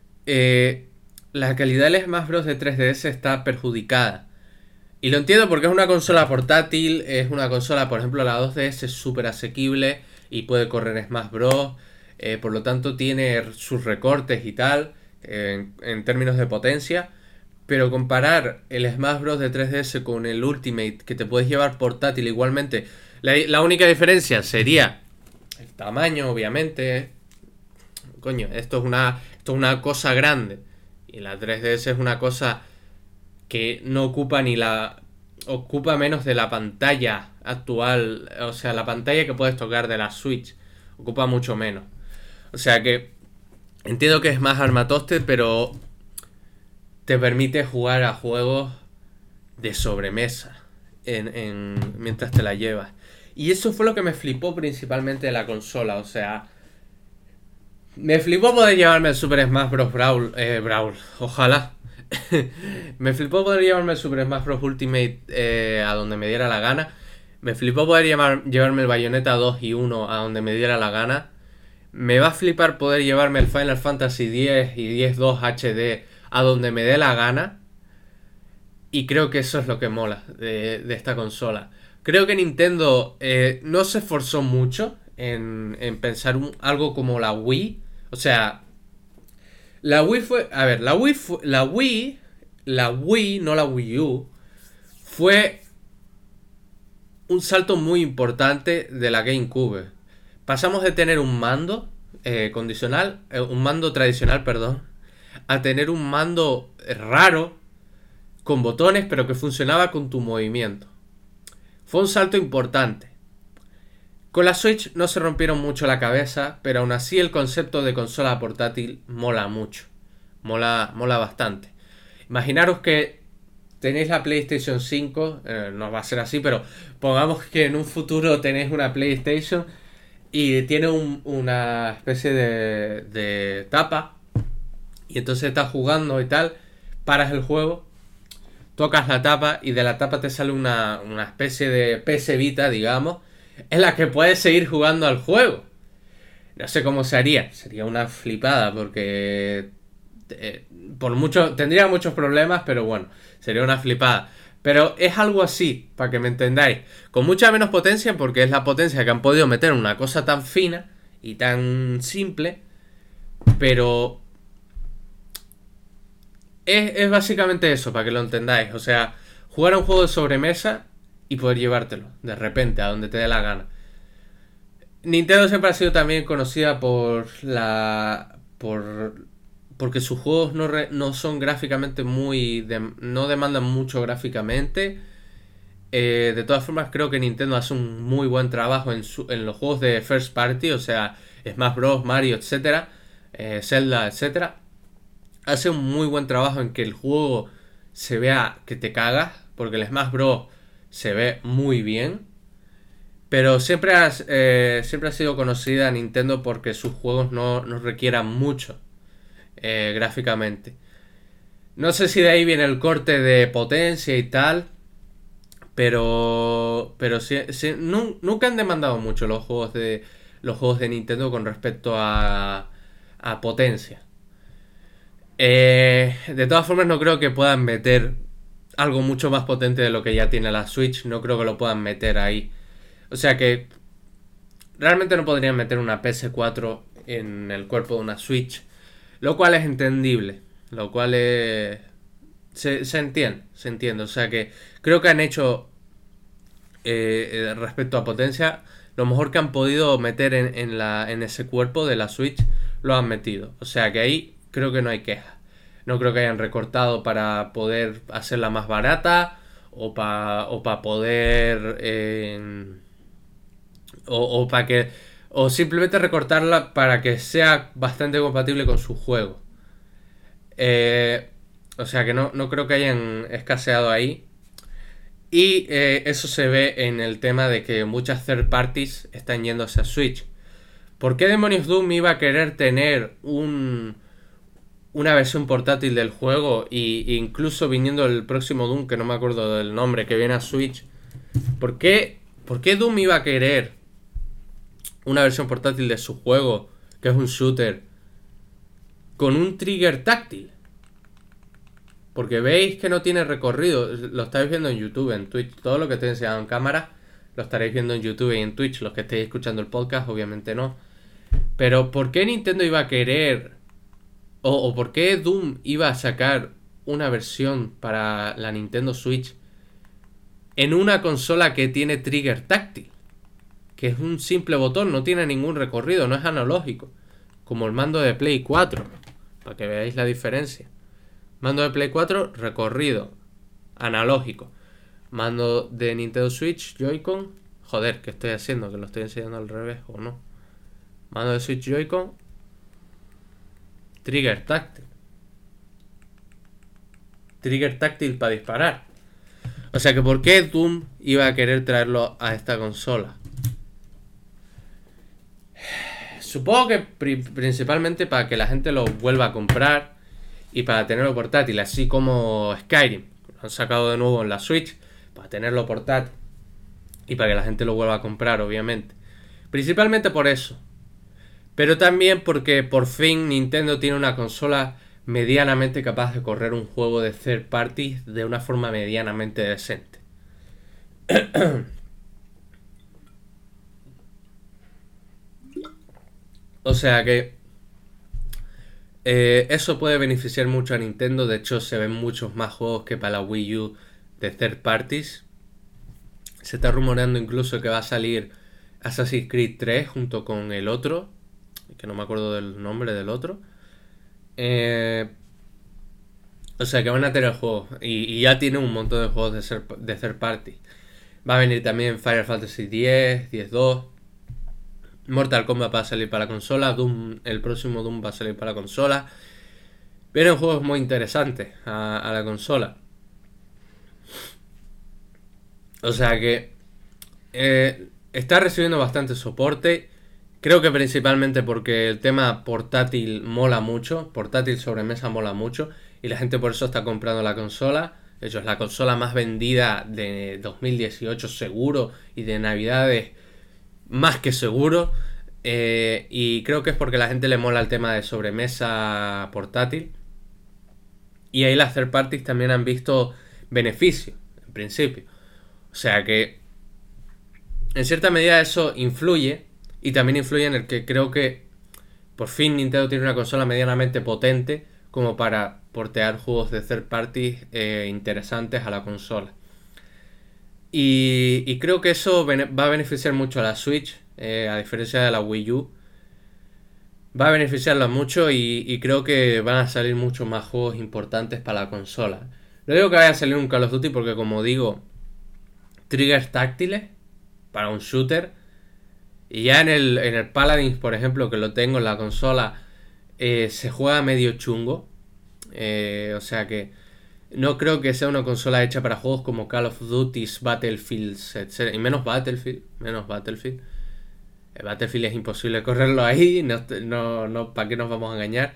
la calidad del Smash Bros. De 3DS está perjudicada. Y lo entiendo porque es una consola portátil, es una consola, por ejemplo, la 2DS es súper asequible y puede correr Smash Bros. Por lo tanto tiene sus recortes y tal, en términos de potencia. Pero comparar el Smash Bros. De 3DS con el Ultimate, que te puedes llevar portátil igualmente, la única diferencia sería el tamaño, obviamente. Coño, esto es una cosa grande. Y la 3DS es una cosa que no ocupa ocupa menos de la pantalla actual. O sea, la pantalla que puedes tocar de la Switch ocupa mucho menos. O sea que entiendo que es más armatoste, pero te permite jugar a juegos de sobremesa mientras te la llevas. Y eso fue lo que me flipó principalmente de la consola. O sea, me flipó poder llevarme el Super Smash Bros. Brawl. Ojalá. Me flipó poder llevarme el Super Smash Bros. Ultimate a donde me diera la gana. Me flipó poder llevarme el Bayonetta 2 y 1 a donde me diera la gana. Me va a flipar poder llevarme el Final Fantasy X y X-2 HD a donde me dé la gana. Y creo que eso es lo que mola de esta consola. Creo que Nintendo no se esforzó mucho en pensar algo como la Wii. O sea, la Wii fue... A ver, la Wii, no la Wii U, fue un salto muy importante de la GameCube. Pasamos de tener un mando un mando tradicional, perdón, a tener un mando raro, con botones, pero que funcionaba con tu movimiento. Fue un salto importante. Con la Switch no se rompieron mucho la cabeza, pero aún así el concepto de consola portátil mola mucho. Mola bastante. Imaginaros que tenéis la PlayStation 5, no va a ser así, pero pongamos que en un futuro tenéis una PlayStation y tiene una especie de tapa. Y entonces estás jugando y tal, paras el juego, tocas la tapa y de la tapa te sale una especie de PS Vita, digamos, en la que puedes seguir jugando al juego. No sé cómo se haría, sería una flipada porque por mucho tendría muchos problemas, pero bueno, sería una flipada. Pero es algo así, para que me entendáis, con mucha menos potencia porque es la potencia que han podido meter en una cosa tan fina y tan simple, pero es básicamente eso, para que lo entendáis. O sea, jugar a un juego de sobremesa y poder llevártelo de repente a donde te dé la gana. Nintendo siempre ha sido también conocida porque sus juegos no son gráficamente no demandan mucho gráficamente. De todas formas, creo que Nintendo hace un muy buen trabajo en los juegos de First Party, o sea, Smash Bros, Mario, etcétera, Zelda, etcétera. Hace un muy buen trabajo en que el juego se vea que te cagas, porque el Smash Bros se ve muy bien. Pero siempre ha sido conocida Nintendo porque sus juegos no requieran mucho gráficamente. No sé si de ahí viene el corte de potencia y tal, pero nunca han demandado mucho los juegos de Nintendo con respecto a potencia. De todas formas, no creo que puedan meter algo mucho más potente de lo que ya tiene la Switch. No creo que lo puedan meter ahí. O sea que realmente no podrían meter una PS4 en el cuerpo de una Switch. Lo cual es entendible. Lo cual es... Se entiende. O sea que creo que han hecho, respecto a potencia, lo mejor que han podido meter en ese cuerpo de la Switch, lo han metido. O sea que ahí creo que no hay queja. No creo que hayan recortado para poder hacerla más barata o para poder... o para que... O simplemente recortarla para que sea bastante compatible con su juego. O sea que no creo que hayan escaseado ahí. Y eso se ve en el tema de que muchas third parties están yéndose a Switch. ¿Por qué demonios Doom iba a querer tener una versión portátil del juego? Y incluso viniendo el próximo Doom, que no me acuerdo del nombre, que viene a Switch. ¿Por qué Doom iba a querer una versión portátil de su juego, que es un shooter, con un trigger táctil? Porque veis que no tiene recorrido. Lo estáis viendo en YouTube, en Twitch. Todo lo que estoy enseñando en cámara lo estaréis viendo en YouTube y en Twitch. Los que estéis escuchando el podcast, obviamente no. Pero ¿por qué Nintendo iba a querer... o por qué Doom iba a sacar una versión para la Nintendo Switch en una consola que tiene trigger táctil? Que es un simple botón, no tiene ningún recorrido, no es analógico. Como el mando de Play 4. Para que veáis la diferencia. Mando de Play 4, recorrido, analógico. Mando de Nintendo Switch, Joy-Con. Joder, ¿qué estoy haciendo? Que lo estoy enseñando al revés o no. Mando de Switch Joy-Con. Trigger táctil. Trigger táctil para disparar. O sea que ¿por qué Doom iba a querer traerlo a esta consola? Supongo que principalmente para que la gente lo vuelva a comprar y para tenerlo portátil, así como Skyrim. Lo han sacado de nuevo en la Switch para tenerlo portátil y para que la gente lo vuelva a comprar, obviamente. Principalmente por eso. Pero también porque por fin Nintendo tiene una consola medianamente capaz de correr un juego de third party de una forma medianamente decente. O sea que eso puede beneficiar mucho a Nintendo. De hecho, se ven muchos más juegos que para la Wii U de third parties. Se está rumoreando incluso que va a salir Assassin's Creed 3 junto con el otro, que no me acuerdo del nombre del otro. O sea que van a tener juegos. Y ya tiene un montón de juegos de third party. Va a venir también Final Fantasy X, X-2. Mortal Kombat va a salir para la consola. Doom, el próximo Doom va a salir para la consola. Vienen juegos muy interesantes a la consola. O sea que está recibiendo bastante soporte. Creo que principalmente porque el tema portátil mola mucho, portátil sobre mesa mola mucho, y la gente por eso está comprando la consola. De hecho, es la consola más vendida de 2018 seguro, y de Navidades más que seguro. Y creo que es porque a la gente le mola el tema de sobremesa portátil. Y ahí las third parties también han visto beneficio, en principio. O sea que en cierta medida eso influye. Y también influye en el que creo que por fin Nintendo tiene una consola medianamente potente como para portear juegos de third parties interesantes a la consola. Y creo que eso va a beneficiar mucho a la Switch, a diferencia de la Wii U. Va a beneficiarla mucho y creo que van a salir muchos más juegos importantes para la consola. No digo que vaya a salir un Call of Duty porque, como digo, triggers táctiles para un shooter. Y ya en el Paladins, por ejemplo, que lo tengo en la consola, se juega medio chungo. O sea que no creo que sea una consola hecha para juegos como Call of Duty, Battlefield, etc. Y menos Battlefield. Battlefield es imposible correrlo ahí. No, ¿para qué nos vamos a engañar?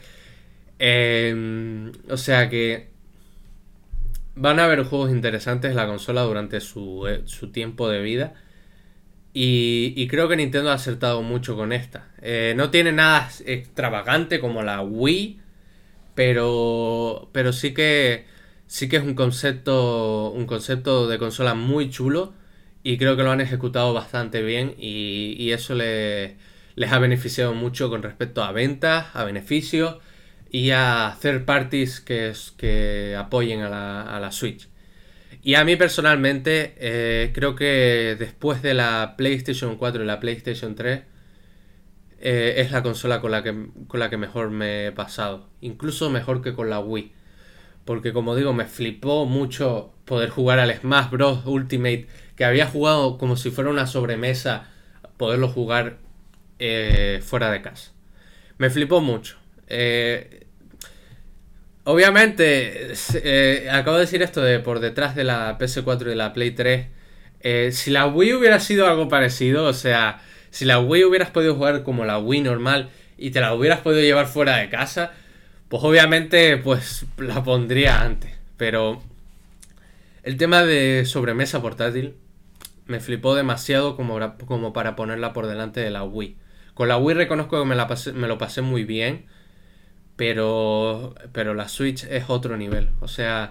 O sea que van a haber juegos interesantes en la consola durante su tiempo de vida. Y creo que Nintendo ha acertado mucho con esta. No tiene nada extravagante como la Wii, pero sí que es un concepto de consola muy chulo, y creo que lo han ejecutado bastante bien, y eso les ha beneficiado mucho con respecto a ventas, a beneficios y a third parties que apoyen a la Switch. Y a mí personalmente, creo que después de la PlayStation 4 y la PlayStation 3, es la consola con la que mejor me he pasado. Incluso mejor que con la Wii. Porque, como digo, me flipó mucho poder jugar al Smash Bros. Ultimate, que había jugado como si fuera una sobremesa, poderlo jugar fuera de casa. Me flipó mucho. Obviamente, acabo de decir esto de por detrás de la PS4 y de la Play 3. Si la Wii hubiera sido algo parecido, o sea, si la Wii hubieras podido jugar como la Wii normal y te la hubieras podido llevar fuera de casa, pues obviamente pues la pondría antes. Pero el tema de sobremesa portátil me flipó demasiado como para ponerla por delante de la Wii. Con la Wii reconozco que me lo pasé muy bien. Pero la Switch es otro nivel. O sea,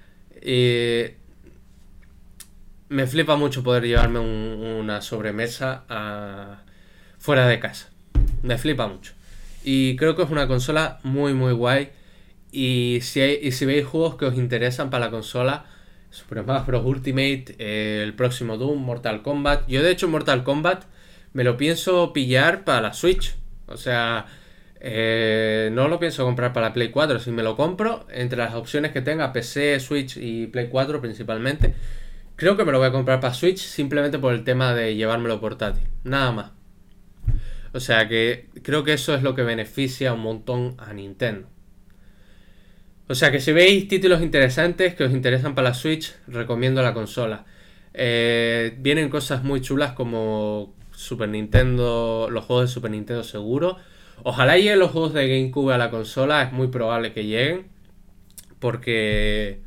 me flipa mucho poder llevarme una sobremesa fuera de casa. Me flipa mucho. Y creo que es una consola muy muy guay. Y si veis juegos que os interesan para la consola, Super Smash Bros. Ultimate, el próximo Doom, Mortal Kombat. Yo de hecho Mortal Kombat me lo pienso pillar para la Switch. O sea, no lo pienso comprar para Play 4. Si me lo compro, entre las opciones que tenga, PC, Switch y Play 4 principalmente, creo que me lo voy a comprar para Switch simplemente por el tema de llevármelo portátil. Nada más. O sea que creo que eso es lo que beneficia un montón a Nintendo. O sea que si veis títulos interesantes que os interesan para la Switch, recomiendo la consola. Vienen cosas muy chulas como Super Nintendo, los juegos de Super Nintendo seguro. Ojalá lleguen los juegos de GameCube a la consola, es muy probable que lleguen. Porque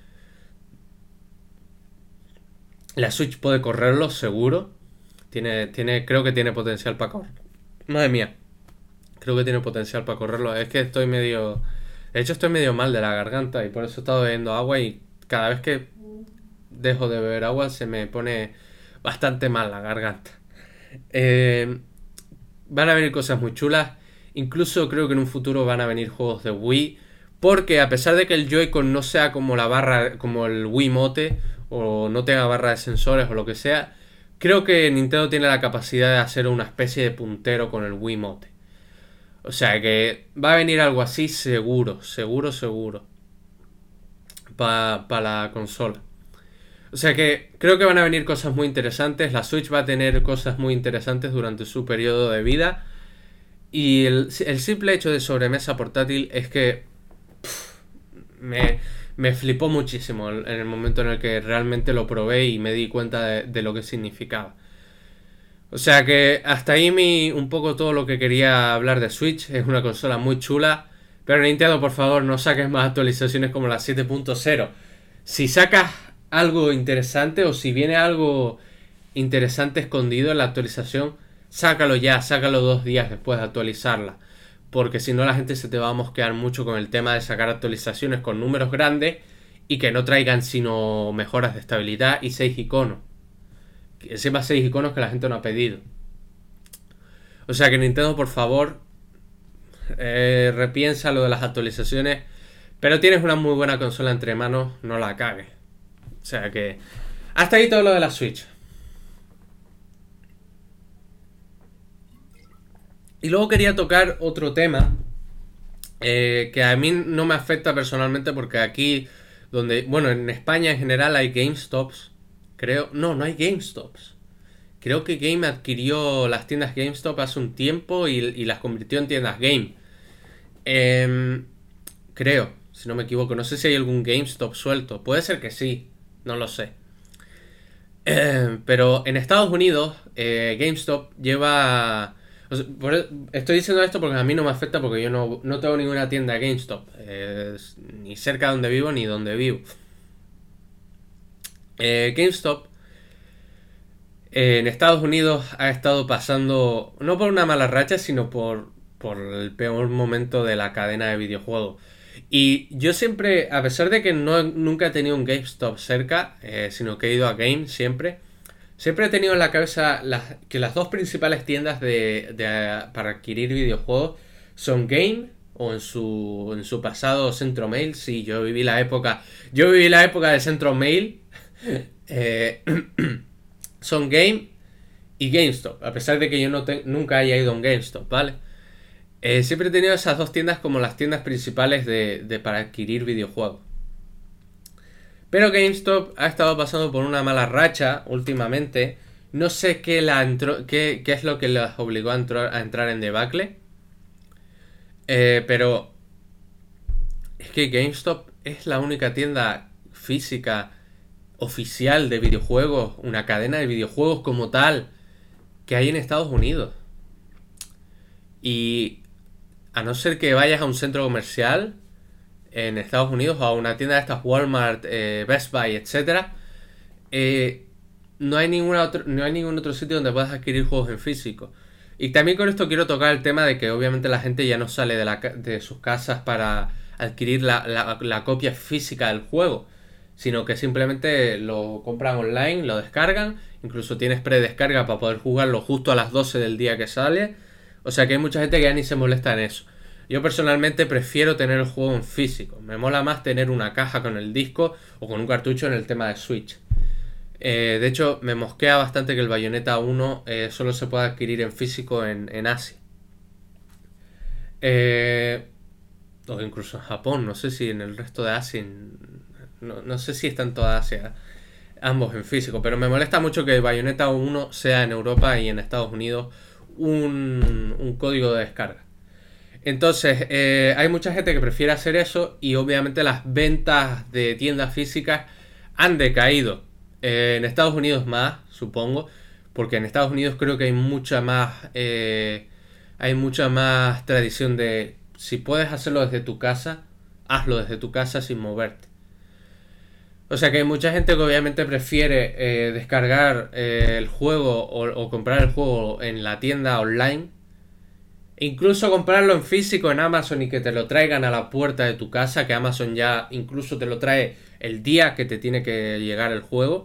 la Switch puede correrlos seguro. Creo que tiene potencial para correr. Madre mía. Creo que tiene potencial para correrlo. Es que estoy medio... De hecho estoy medio mal de la garganta y por eso he estado bebiendo agua, y cada vez que dejo de beber agua se me pone bastante mal la garganta. Van a venir cosas muy chulas. Incluso creo que en un futuro van a venir juegos de Wii. Porque a pesar de que el Joy-Con no sea como la barra, como el Wiimote, o no tenga barra de sensores o lo que sea, creo que Nintendo tiene la capacidad de hacer una especie de puntero con el Wiimote. O sea que va a venir algo así seguro. Para la consola. O sea que creo que van a venir cosas muy interesantes. La Switch va a tener cosas muy interesantes durante su periodo de vida. Y el simple hecho de sobremesa portátil es que me flipó muchísimo en el momento en el que realmente lo probé y me di cuenta de lo que significaba. O sea que hasta ahí un poco todo lo que quería hablar de Switch. Es una consola muy chula. Pero Nintendo, por favor, no saques más actualizaciones como la 7.0. Si sacas algo interesante o si viene algo interesante escondido en la actualización, sácalo ya, sácalo 2 días después de actualizarla. Porque si no la gente se te va a mosquear mucho con el tema de sacar actualizaciones con números grandes y que no traigan sino mejoras de estabilidad y 6 iconos. Encima 6 iconos que la gente no ha pedido. O sea que Nintendo, por favor, repiensa lo de las actualizaciones. Pero tienes una muy buena consola entre manos, no la cagues. O sea que hasta ahí todo lo de la Switch. Y luego quería tocar otro tema que a mí no me afecta personalmente porque aquí, donde, bueno, en España en general hay GameStops, creo, no hay GameStops. Creo que Game adquirió las tiendas GameStop hace un tiempo y las convirtió en tiendas Game. Creo, si no me equivoco, no sé si hay algún GameStop suelto, puede ser que sí, no lo sé. Pero en Estados Unidos, GameStop lleva... o sea, estoy diciendo esto porque a mí no me afecta porque yo no tengo ninguna tienda GameStop. Ni cerca de donde vivo ni donde vivo. GameStop en Estados Unidos ha estado pasando, no por una mala racha, sino por el peor momento de la cadena de videojuegos. Y yo siempre, a pesar de que nunca he tenido un GameStop cerca, sino que he ido a Game siempre, siempre he tenido en la cabeza que las dos principales tiendas para adquirir videojuegos son Game o en su pasado Centro Mail. Sí, yo viví la época de Centro Mail. eh, Son Game y GameStop, a pesar de que yo nunca haya ido a un GameStop, ¿vale? Siempre he tenido esas dos tiendas como las tiendas principales para adquirir videojuegos. Pero GameStop ha estado pasando por una mala racha últimamente. No sé qué es lo que las obligó a entrar en debacle. Pero es que GameStop es la única tienda física oficial de videojuegos, una cadena de videojuegos como tal, que hay en Estados Unidos. Y a no ser que vayas a un centro comercial en Estados Unidos o a una tienda de estas Walmart, Best Buy, etcétera, no hay ningún otro sitio donde puedas adquirir juegos en físico. Y también con esto quiero tocar el tema de que obviamente la gente ya no sale de sus casas para adquirir la copia física del juego, sino que simplemente lo compran online, lo descargan, incluso tienes predescarga para poder jugarlo justo a las 12 del día que sale. O sea que hay mucha gente que ya ni se molesta en eso. Yo personalmente prefiero tener el juego en físico. Me mola más tener una caja con el disco o con un cartucho en el tema de Switch. De hecho, me mosquea bastante que el Bayonetta 1 solo se pueda adquirir en físico en Asia. O incluso en Japón, no sé si en el resto de Asia... No sé si está en toda Asia, ambos en físico, pero me molesta mucho que Bayonetta 1 sea en Europa y en Estados Unidos un código de descarga. Entonces, hay mucha gente que prefiere hacer eso y obviamente las ventas de tiendas físicas han decaído. En Estados Unidos más, supongo, porque en Estados Unidos creo que hay mucha más tradición de si puedes hacerlo desde tu casa, hazlo desde tu casa sin moverte. O sea que hay mucha gente que obviamente prefiere descargar el juego o comprar el juego en la tienda online. Incluso comprarlo en físico en Amazon y que te lo traigan a la puerta de tu casa, que Amazon ya incluso te lo trae el día que te tiene que llegar el juego.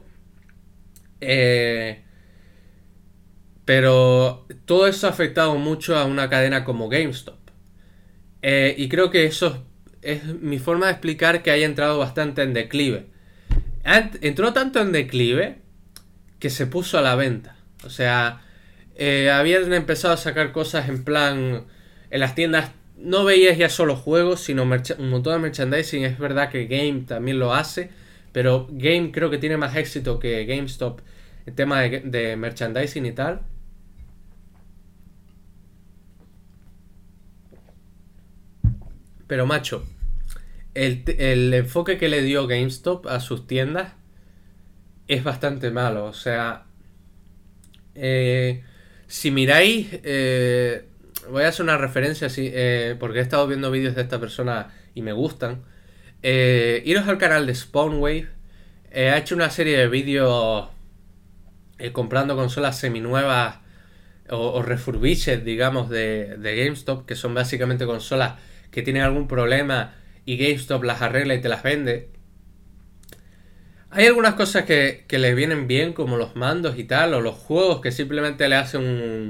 Pero todo eso ha afectado mucho a una cadena como GameStop. Y creo que eso es mi forma de explicar que haya entrado bastante en declive. Entró tanto en declive que se puso a la venta. O sea, habían empezado a sacar cosas en plan... En las tiendas no veías ya solo juegos, sino un montón de merchandising. Es verdad que Game también lo hace, pero Game creo que tiene más éxito que GameStop en tema de merchandising y tal. Pero macho, el enfoque que le dio GameStop a sus tiendas es bastante malo. O sea, Si miráis, voy a hacer una referencia así, porque he estado viendo vídeos de esta persona y me gustan. Iros al canal de Spawnwave. Ha hecho una serie de vídeos comprando consolas seminuevas o refurbished, digamos, de GameStop, que son básicamente consolas que tienen algún problema y GameStop las arregla y te las vende. Hay algunas cosas que les vienen bien, como los mandos y tal, o los juegos que simplemente le hacen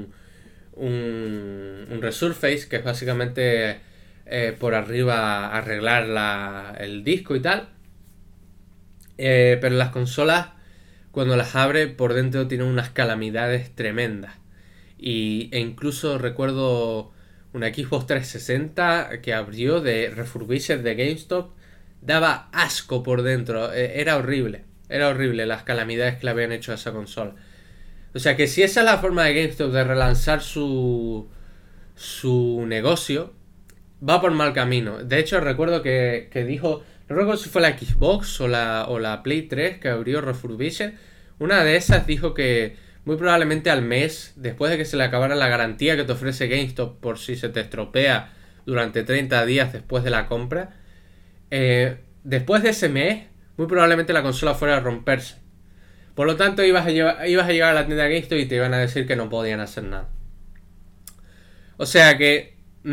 un resurface, que es básicamente por arriba arreglar el disco y tal. Pero las consolas, cuando las abre, por dentro tienen unas calamidades tremendas. E incluso recuerdo una Xbox 360 que abrió de refurbished de GameStop. Daba asco por dentro. Era horrible. Era horrible las calamidades que le habían hecho a esa consola. O sea que si esa es la forma de GameStop de relanzar su negocio, va por mal camino. De hecho, recuerdo que dijo, no recuerdo si fue la Xbox o la Play 3 que abrió refurbished. Una de esas dijo que muy probablemente al mes, después de que se le acabara la garantía que te ofrece GameStop por si se te estropea durante 30 días después de la compra, después de ese mes, muy probablemente la consola fuera a romperse. Por lo tanto, ibas a llegar a la tienda de GameStop y te iban a decir que no podían hacer nada. O sea que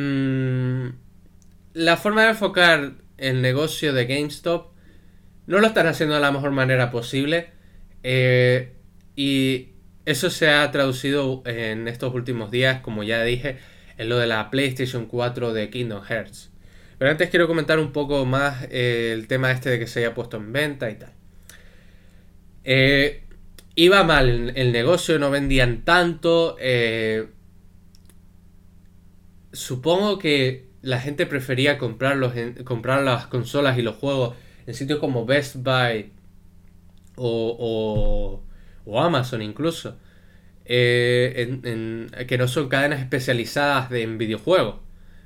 la forma de enfocar el negocio de GameStop no lo están haciendo de la mejor manera posible. Y eso se ha traducido en estos últimos días, como ya dije, en lo de la PlayStation 4 de Kingdom Hearts. Pero antes quiero comentar un poco más el tema este de que se haya puesto en venta y tal. Iba mal el negocio, no vendían tanto. Supongo que la gente prefería comprar las consolas y los juegos en sitios como Best Buy o Amazon incluso, que no son cadenas especializadas en videojuegos.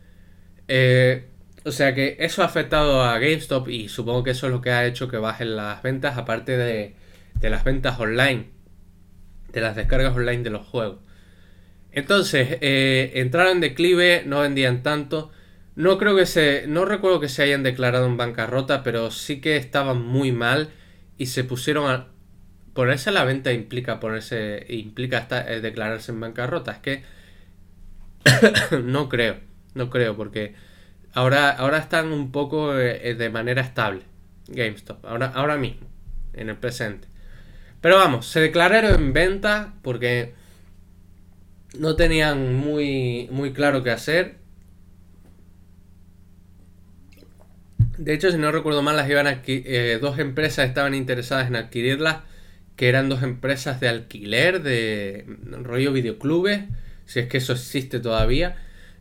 O sea que eso ha afectado a GameStop y supongo que eso es lo que ha hecho que bajen las ventas, aparte de las ventas online, de las descargas online de los juegos. Entonces, entraron en declive, no vendían tanto. No recuerdo que se hayan declarado en bancarrota, pero sí que estaban muy mal y se pusieron a ponerse a la venta implica declararse en bancarrota. Es que no creo, porque ahora están un poco de manera estable GameStop, ahora mismo, en el presente. Pero vamos, se declararon en venta porque no tenían muy claro qué hacer. De hecho, si no recuerdo mal, dos empresas estaban interesadas en adquirirlas, que eran dos empresas de alquiler, de rollo videoclubes, si es que eso existe todavía.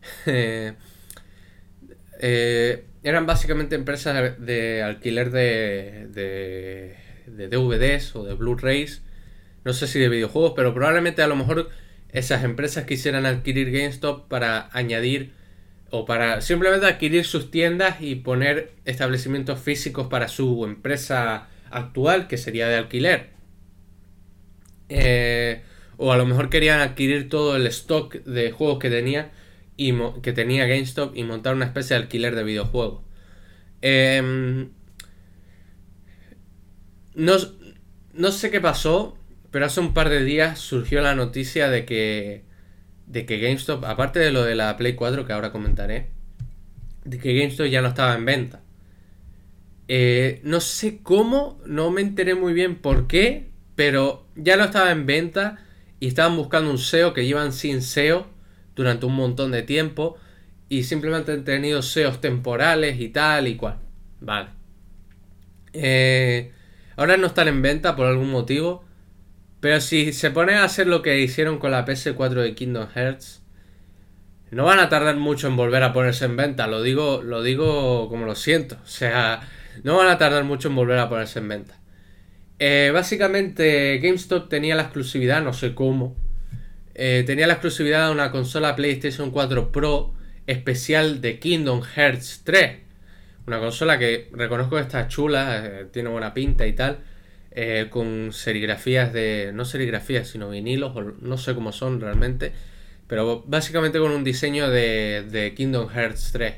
Eran básicamente empresas de alquiler de DVDs o de Blu-rays, no sé si de videojuegos, pero probablemente a lo mejor esas empresas quisieran adquirir GameStop para añadir o para simplemente adquirir sus tiendas y poner establecimientos físicos para su empresa actual, que sería de alquiler. O a lo mejor querían adquirir todo el stock de juegos que tenía GameStop y montar una especie de alquiler de videojuegos. No sé qué pasó, pero hace un par de días surgió la noticia de que GameStop, aparte de lo de la Play 4 que ahora comentaré, de que GameStop ya no estaba en venta. No sé cómo, no me enteré muy bien por qué, pero ya no estaba en venta y estaban buscando un SEO, que llevan sin SEO durante un montón de tiempo y simplemente han tenido SEOs temporales y tal y cual. Vale. Ahora no están en venta por algún motivo, pero si se ponen a hacer lo que hicieron con la PS4 de Kingdom Hearts, no van a tardar mucho en volver a ponerse en venta. Lo digo como lo siento. O sea, no van a tardar mucho en volver a ponerse en venta. Básicamente GameStop tenía la exclusividad, no sé cómo, tenía la exclusividad de una consola PlayStation 4 Pro especial de Kingdom Hearts 3. Una consola que reconozco que está chula, tiene buena pinta y tal. con serigrafías no serigrafías, sino vinilos, o no sé cómo son realmente, pero básicamente con un diseño de Kingdom Hearts 3.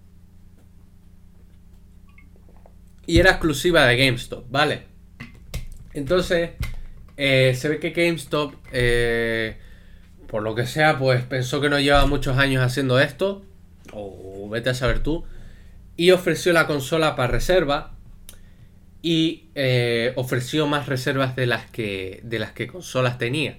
Y era exclusiva de GameStop, ¿vale? Entonces, se ve que GameStop, por lo que sea, pues pensó que no llevaba muchos años haciendo esto, o vete a saber tú, y ofreció la consola para reserva, y ofreció más reservas de las que consolas tenía.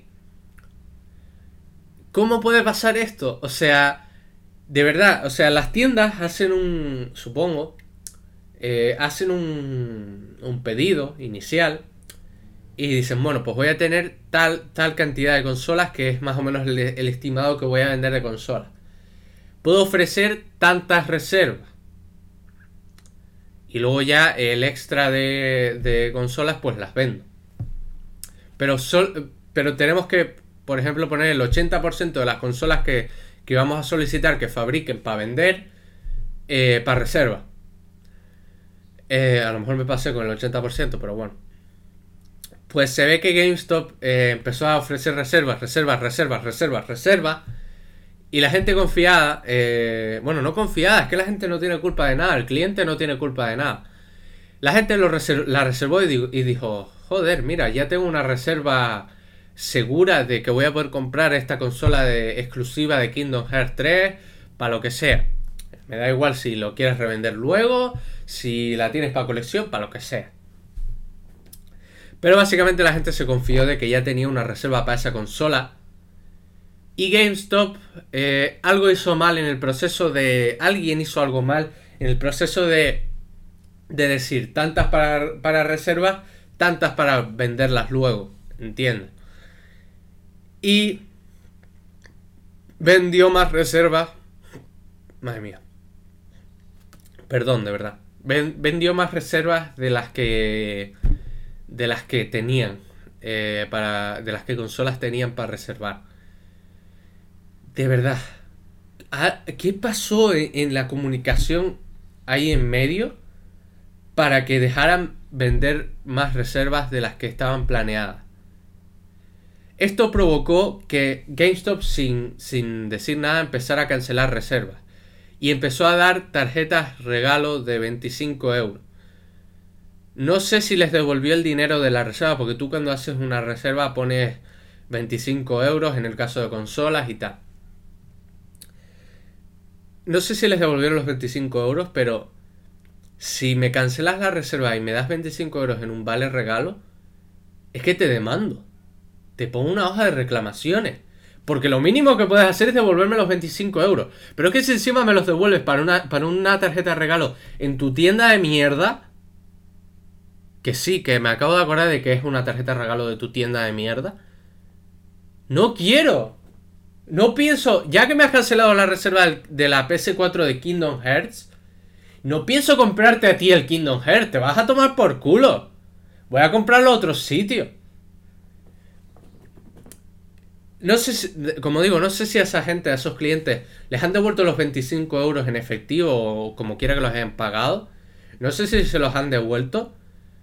¿Cómo puede pasar esto? O sea, de verdad, o sea, las tiendas hacen supongo, hacen un pedido inicial y dicen, bueno, pues voy a tener tal cantidad de consolas que es más o menos el estimado que voy a vender de consolas. Puedo ofrecer tantas reservas. Y luego ya el extra de consolas pues las vendo. Pero tenemos que, por ejemplo, poner el 80% de las consolas que vamos a solicitar que fabriquen para vender para reserva. A lo mejor me pasé con el 80%, pero bueno. Pues se ve que GameStop empezó a ofrecer reservas. Y la gente confiada, bueno, no confiada, es que la gente no tiene culpa de nada, el cliente no tiene culpa de nada. La gente la reservó y dijo, joder, mira, ya tengo una reserva segura de que voy a poder comprar esta consola exclusiva de Kingdom Hearts 3 para lo que sea. Me da igual si lo quieres revender luego, si la tienes para colección, para lo que sea. Pero básicamente la gente se confió de que ya tenía una reserva para esa consola. Y GameStop algo hizo mal en el proceso de... Alguien hizo algo mal en el proceso de decir tantas para reservas, tantas para venderlas luego. ¿Entiendes? Y vendió más reservas. Madre mía. Perdón, de verdad. Vendió más reservas de las que tenían. De las que consolas tenían para reservar. De verdad. ¿Qué pasó en la comunicación ahí en medio para que dejaran vender más reservas de las que estaban planeadas? Esto provocó que GameStop sin decir nada empezara a cancelar reservas. Y empezó a dar tarjetas regalo de 25 euros. No sé si les devolvió el dinero de la reserva, porque tú cuando haces una reserva pones 25 euros en el caso de consolas y tal. No sé si les devolvieron los 25 euros, pero si me cancelas la reserva y me das 25 euros en un vale regalo, es que te demando. Te pongo una hoja de reclamaciones. Porque lo mínimo que puedes hacer es devolverme los 25 euros. Pero es que si encima me los devuelves para una tarjeta de regalo en tu tienda de mierda, que sí, que me acabo de acordar de que es una tarjeta de regalo de tu tienda de mierda, no quiero. No pienso, ya que me has cancelado la reserva de la PS4 de Kingdom Hearts, no pienso comprarte a ti el Kingdom Hearts. Te vas a tomar por culo. Voy a comprarlo a otro sitio. No sé si, como digo, no sé si a esa gente, a esos clientes, les han devuelto los 25 euros en efectivo o como quiera que los hayan pagado. No sé si se los han devuelto.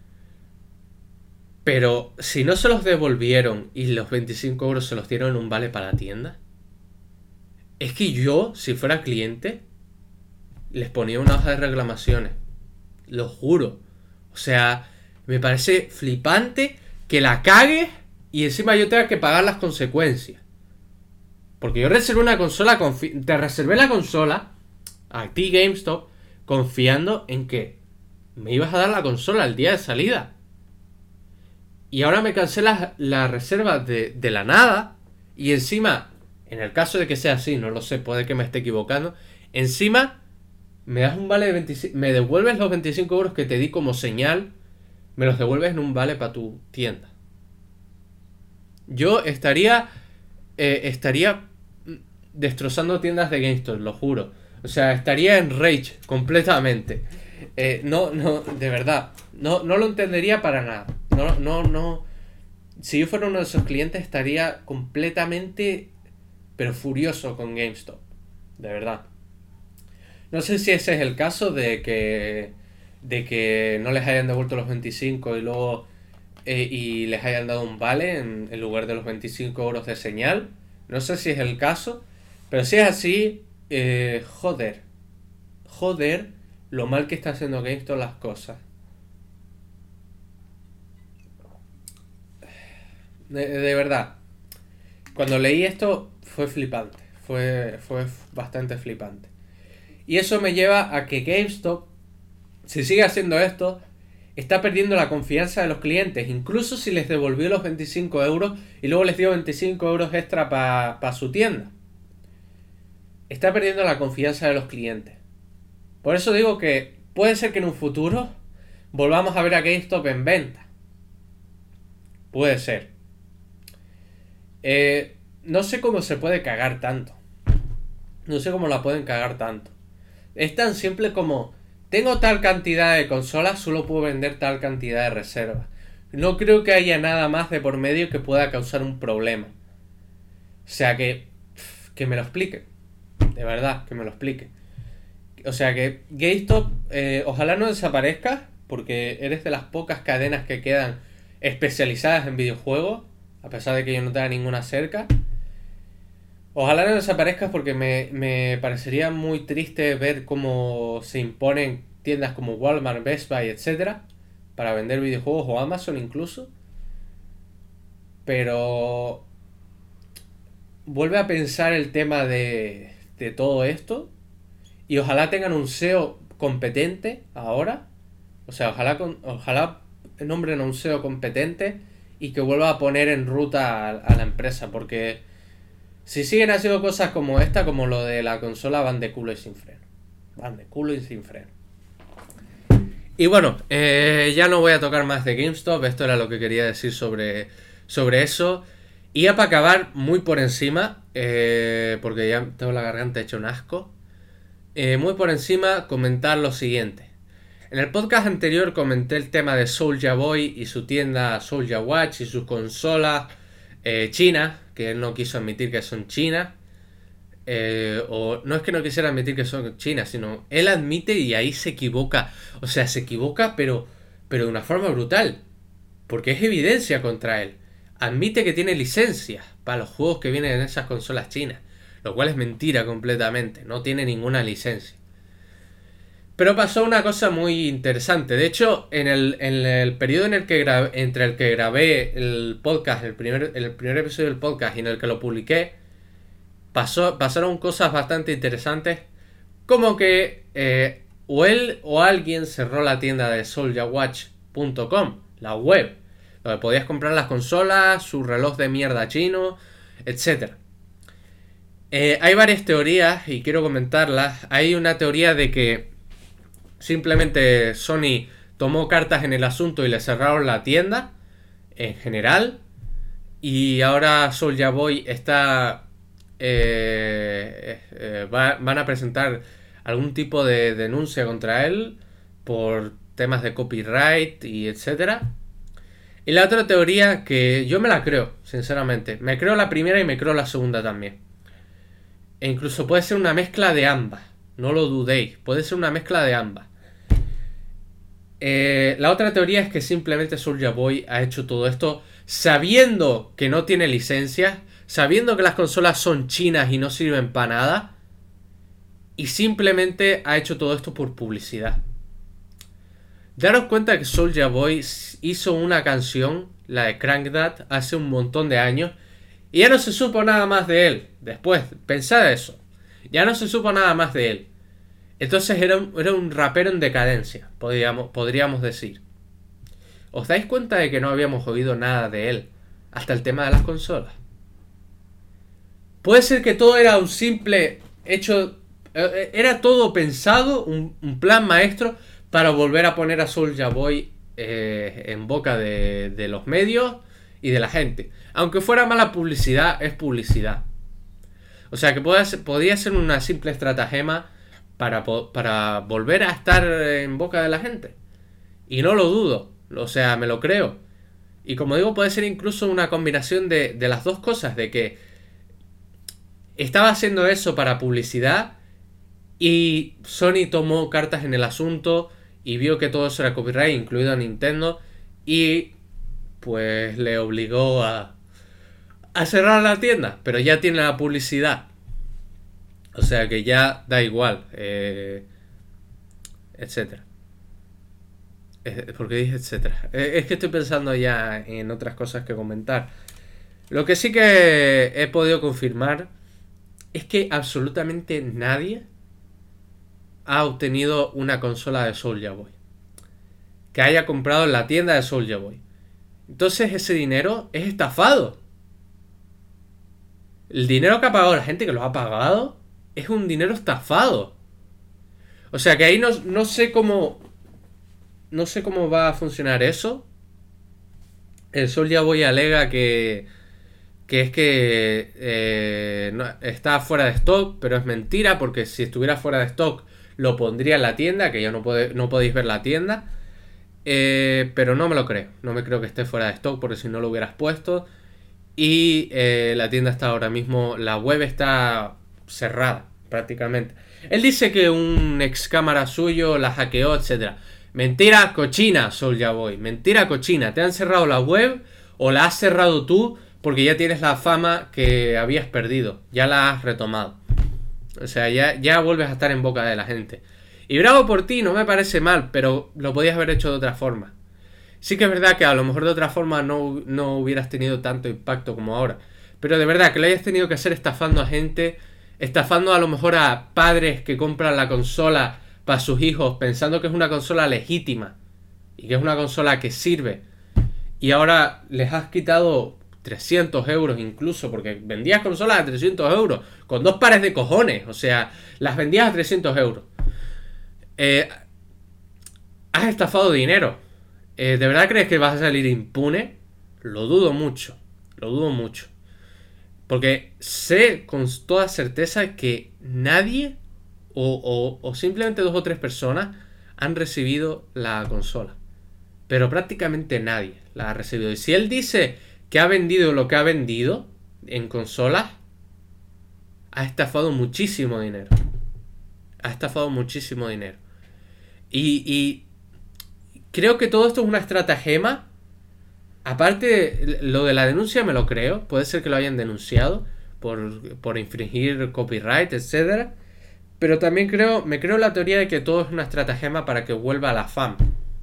Pero si no se los devolvieron y los 25 euros se los dieron en un vale para la tienda, es que yo, si fuera cliente, les ponía una hoja de reclamaciones. Lo juro. O sea, me parece flipante que la cague y encima yo tenga que pagar las consecuencias. Porque yo reservé una consola, te reservé la consola a ti GameStop confiando en que me ibas a dar la consola el día de salida. Y ahora me cancelas la reserva de la nada. Y encima, en el caso de que sea así, no lo sé, puede que me esté equivocando. Encima, me das un vale de 25... Me devuelves los 25 euros que te di como señal. Me los devuelves en un vale para tu tienda. Yo estaría destrozando tiendas de GameStop, lo juro. O sea, estaría en rage completamente. No, de verdad. No lo entendería para nada. No. Si yo fuera uno de esos clientes estaría completamente, pero furioso con GameStop. De verdad. No sé si ese es el caso de que no les hayan devuelto los 25 y luego y les hayan dado un vale en lugar de los 25 euros de señal. No sé si es el caso, pero si es así, joder, lo mal que está haciendo GameStop las cosas. De verdad, cuando leí esto fue flipante, fue bastante flipante. Y eso me lleva a que GameStop, si sigue haciendo esto, está perdiendo la confianza de los clientes. Incluso si les devolvió los 25 euros y luego les dio 25 euros extra para su tienda. Está perdiendo la confianza de los clientes. Por eso digo que puede ser que en un futuro volvamos a ver a GameStop en venta. Puede ser. No sé cómo se puede cagar tanto. No sé cómo la pueden cagar tanto. Es tan simple como: tengo tal cantidad de consolas, solo puedo vender tal cantidad de reservas. No creo que haya nada más de por medio que pueda causar un problema. O sea que me lo explique. De verdad, que me lo explique. O sea que GameStop, ojalá no desaparezca, porque eres de las pocas cadenas que quedan especializadas en videojuegos, a pesar de que yo no tenga ninguna cerca. Ojalá no desaparezca, porque me parecería muy triste ver cómo se imponen tiendas como Walmart, Best Buy, etcétera, para vender videojuegos, o Amazon incluso. Pero vuelve a pensar el tema de todo esto, y ojalá tengan un SEO competente ahora. O sea, ojalá nombren a un SEO competente y que vuelva a poner en ruta a la empresa, porque si siguen haciendo cosas como esta, como lo de la consola, van de culo y sin freno. Van de culo y sin freno. Y bueno, ya no voy a tocar más de GameStop. Esto era lo que quería decir sobre eso. Y ya para acabar, muy por encima, porque ya tengo la garganta hecha un asco. Muy por encima, comentar lo siguiente. En el podcast anterior comenté el tema de Soulja Boy y su tienda Soulja Watch y sus consolas chinas, que él no quiso admitir que son chinas. O no es que no quisiera admitir que son chinas, sino él admite y ahí se equivoca. O sea, se equivoca, pero de una forma brutal, porque es evidencia contra él. Admite que tiene licencias para los juegos que vienen en esas consolas chinas, lo cual es mentira completamente. No tiene ninguna licencia. Pero pasó una cosa muy interesante. De hecho, en el periodo en el que entre el que grabé el podcast, el primer episodio del podcast, y en el que lo publiqué, pasaron cosas bastante interesantes. Como que o él o alguien cerró la tienda de soljawatch.com, la web, donde podías comprar las consolas, su reloj de mierda chino, etc. Hay varias teorías y quiero comentarlas. Hay una teoría de que simplemente Sony tomó cartas en el asunto y le cerraron la tienda en general, y ahora Soulja Boy está van a presentar algún tipo de denuncia contra él por temas de copyright y etcétera. Y la otra teoría, que yo me la creo, sinceramente, me creo la primera y me creo la segunda también, e incluso puede ser una mezcla de ambas, no lo dudéis, puede ser una mezcla de ambas. La otra teoría es que simplemente Soulja Boy ha hecho todo esto sabiendo que no tiene licencias, sabiendo que las consolas son chinas y no sirven para nada, y simplemente ha hecho todo esto por publicidad. Daros cuenta que Soulja Boy hizo una canción, la de Crank That, hace un montón de años, y ya no se supo nada más de él. Después, pensad eso, ya no se supo nada más de él. Entonces era un rapero en decadencia, podríamos decir. ¿Os dais cuenta de que no habíamos oído nada de él hasta el tema de las consolas? Puede ser que todo era un simple hecho, era todo pensado, un plan maestro para volver a poner a Soulja Boy en boca de los medios y de la gente. Aunque fuera mala publicidad, es publicidad. O sea que podría ser una simple estratagema para volver a estar en boca de la gente. Y no lo dudo, o sea, me lo creo. Y como digo, puede ser incluso una combinación de las dos cosas, de que estaba haciendo eso para publicidad y Sony tomó cartas en el asunto y vio que todo eso era copyright, incluido Nintendo, y pues le obligó a cerrar la tienda, pero ya tiene la publicidad. O sea que ya da igual, etcétera. Porque dije etcétera. Es que estoy pensando ya en otras cosas que comentar. Lo que sí que he podido confirmar es que absolutamente nadie ha obtenido una consola de Soulja Boy que haya comprado en la tienda de Soulja Boy. Entonces ese dinero es estafado. El dinero que ha pagado la gente que lo ha pagado es un dinero estafado. O sea que ahí no sé cómo. No sé cómo va a funcionar eso. El Soulja Boy alega que es que no, está fuera de stock, pero es mentira, porque si estuviera fuera de stock lo pondría en la tienda, que ya no podéis ver la tienda. Pero no me lo creo. No me creo que esté fuera de stock, porque si no lo hubieras puesto. Y la tienda está ahora mismo, la web está cerrada prácticamente. Él dice que un ex cámara suyo la hackeó, etcétera. Mentira cochina, Soulja Boy. Mentira cochina. Te han cerrado la web o la has cerrado tú porque ya tienes la fama que habías perdido. Ya la has retomado. O sea, ya vuelves a estar en boca de la gente. Y bravo por ti, no me parece mal, pero lo podías haber hecho de otra forma. Sí que es verdad que a lo mejor de otra forma no hubieras tenido tanto impacto como ahora. Pero de verdad que lo hayas tenido que hacer estafando a gente, estafando a lo mejor a padres que compran la consola para sus hijos pensando que es una consola legítima y que es una consola que sirve. Y ahora les has quitado 300 euros incluso, porque vendías consolas a 300 euros con 2 pares de cojones. O sea, las vendías a 300 euros. Has estafado dinero. ¿De verdad crees que vas a salir impune? Lo dudo mucho. Lo dudo mucho. Porque sé con toda certeza que nadie o simplemente 2 o 3 personas han recibido la consola. Pero prácticamente nadie la ha recibido. Y si él dice que ha vendido lo que ha vendido en consolas, ha estafado muchísimo dinero. Ha estafado muchísimo dinero. Y creo que todo esto es una estratagema. Aparte, lo de la denuncia me lo creo. Puede ser que lo hayan denunciado por infringir copyright, etcétera. Pero también me creo la teoría de que todo es una estratagema para que vuelva a la fama.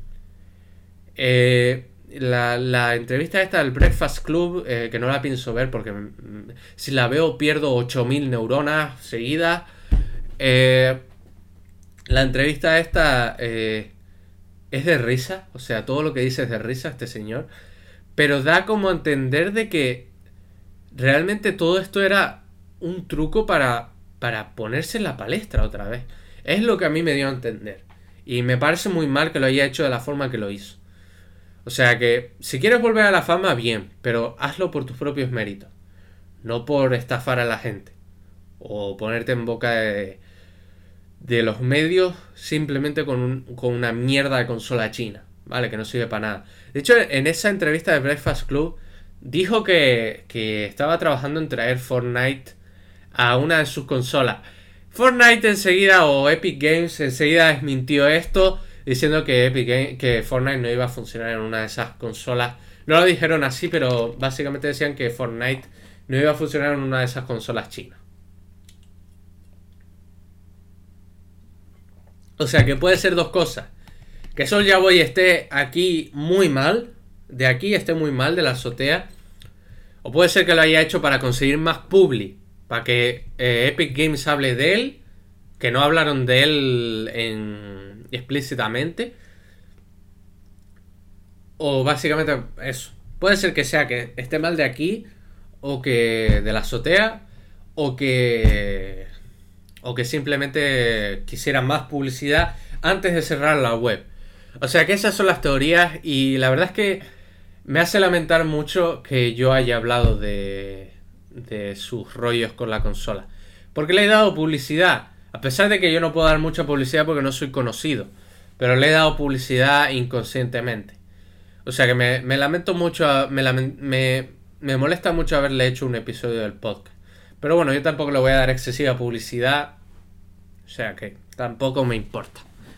La entrevista esta del Breakfast Club, que no la pienso ver porque si la veo pierdo 8000 neuronas seguidas. La entrevista esta es de risa, o sea, todo lo que dice es de risa este señor, pero da como a entender de que realmente todo esto era un truco para ponerse en la palestra otra vez. Es lo que a mí me dio a entender. Y me parece muy mal que lo haya hecho de la forma que lo hizo. O sea que, si quieres volver a la fama, bien, pero hazlo por tus propios méritos. No por estafar a la gente. O ponerte en boca de los medios simplemente con una mierda de consola china. ¿Vale? Que no sirve para nada. De hecho, en esa entrevista de Breakfast Club, dijo que estaba trabajando en traer Fortnite a una de sus consolas. Fortnite enseguida, o Epic Games enseguida desmintió esto, diciendo que Fortnite no iba a funcionar en una de esas consolas. No lo dijeron así, pero básicamente decían que Fortnite no iba a funcionar en una de esas consolas chinas. O sea que puede ser dos cosas. Que Soulja Boy esté aquí muy mal, de aquí esté muy mal, de la azotea. O puede ser que lo haya hecho para conseguir más publi, para que Epic Games hable de él, que no hablaron de él explícitamente. O básicamente eso. Puede ser que sea que esté mal de aquí, o que de la azotea, o que simplemente quisiera más publicidad antes de cerrar la web. O sea que esas son las teorías, y la verdad es que me hace lamentar mucho que yo haya hablado de sus rollos con la consola, porque le he dado publicidad, a pesar de que yo no puedo dar mucha publicidad porque no soy conocido, pero le he dado publicidad inconscientemente. O sea que me lamento mucho, me molesta mucho haberle hecho un episodio del podcast. Pero bueno, yo tampoco le voy a dar excesiva publicidad, o sea que tampoco me importa.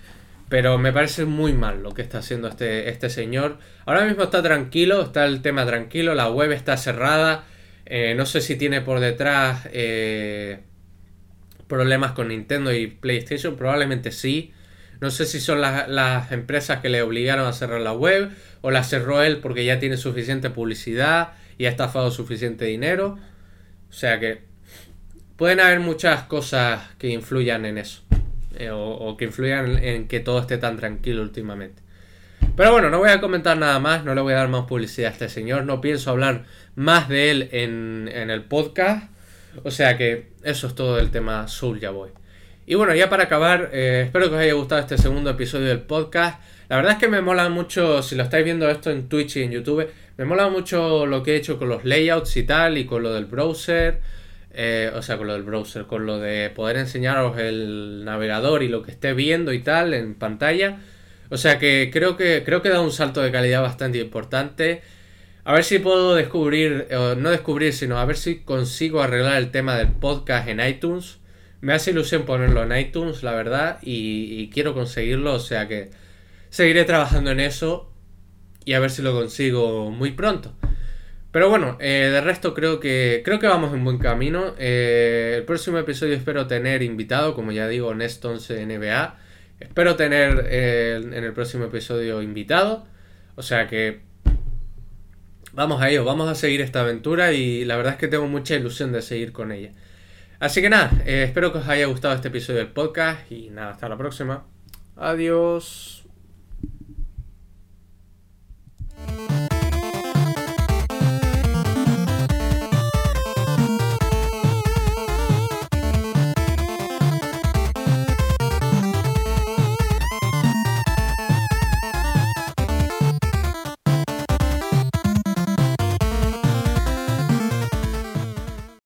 Pero me parece muy mal lo que está haciendo este señor. Ahora mismo está tranquilo, está el tema tranquilo, la web está cerrada. No sé si tiene por detrás problemas con Nintendo y PlayStation, probablemente sí. No sé si son las empresas que le obligaron a cerrar la web o la cerró él porque ya tiene suficiente publicidad y ha estafado suficiente dinero. O sea que pueden haber muchas cosas que influyan en eso. O que influyan en que todo esté tan tranquilo últimamente. Pero bueno, no voy a comentar nada más, no le voy a dar más publicidad a este señor, no pienso hablar más de él en el podcast. O sea que eso es todo del tema Soulja Boy. Y bueno, ya para acabar, espero que os haya gustado este segundo episodio del podcast. La verdad es que me mola mucho, si lo estáis viendo esto en Twitch y en YouTube, me mola mucho lo que he hecho con los layouts y tal, y con lo del browser. Con lo del browser, con lo de poder enseñaros el navegador y lo que esté viendo y tal en pantalla. O sea que creo que da un salto de calidad bastante importante. A ver si puedo descubrir, no descubrir, sino a ver si consigo arreglar el tema del podcast en iTunes. Me hace ilusión ponerlo en iTunes, la verdad, y quiero conseguirlo, o sea que seguiré trabajando en eso y a ver si lo consigo muy pronto. Pero bueno, de resto creo que vamos en buen camino. El próximo episodio espero tener invitado, como ya digo, Nest 11 NBA. Espero tener en el próximo episodio invitado. O sea que vamos a ello, vamos a seguir esta aventura y la verdad es que tengo mucha ilusión de seguir con ella. Así que nada, espero que os haya gustado este episodio del podcast y nada, hasta la próxima. Adiós.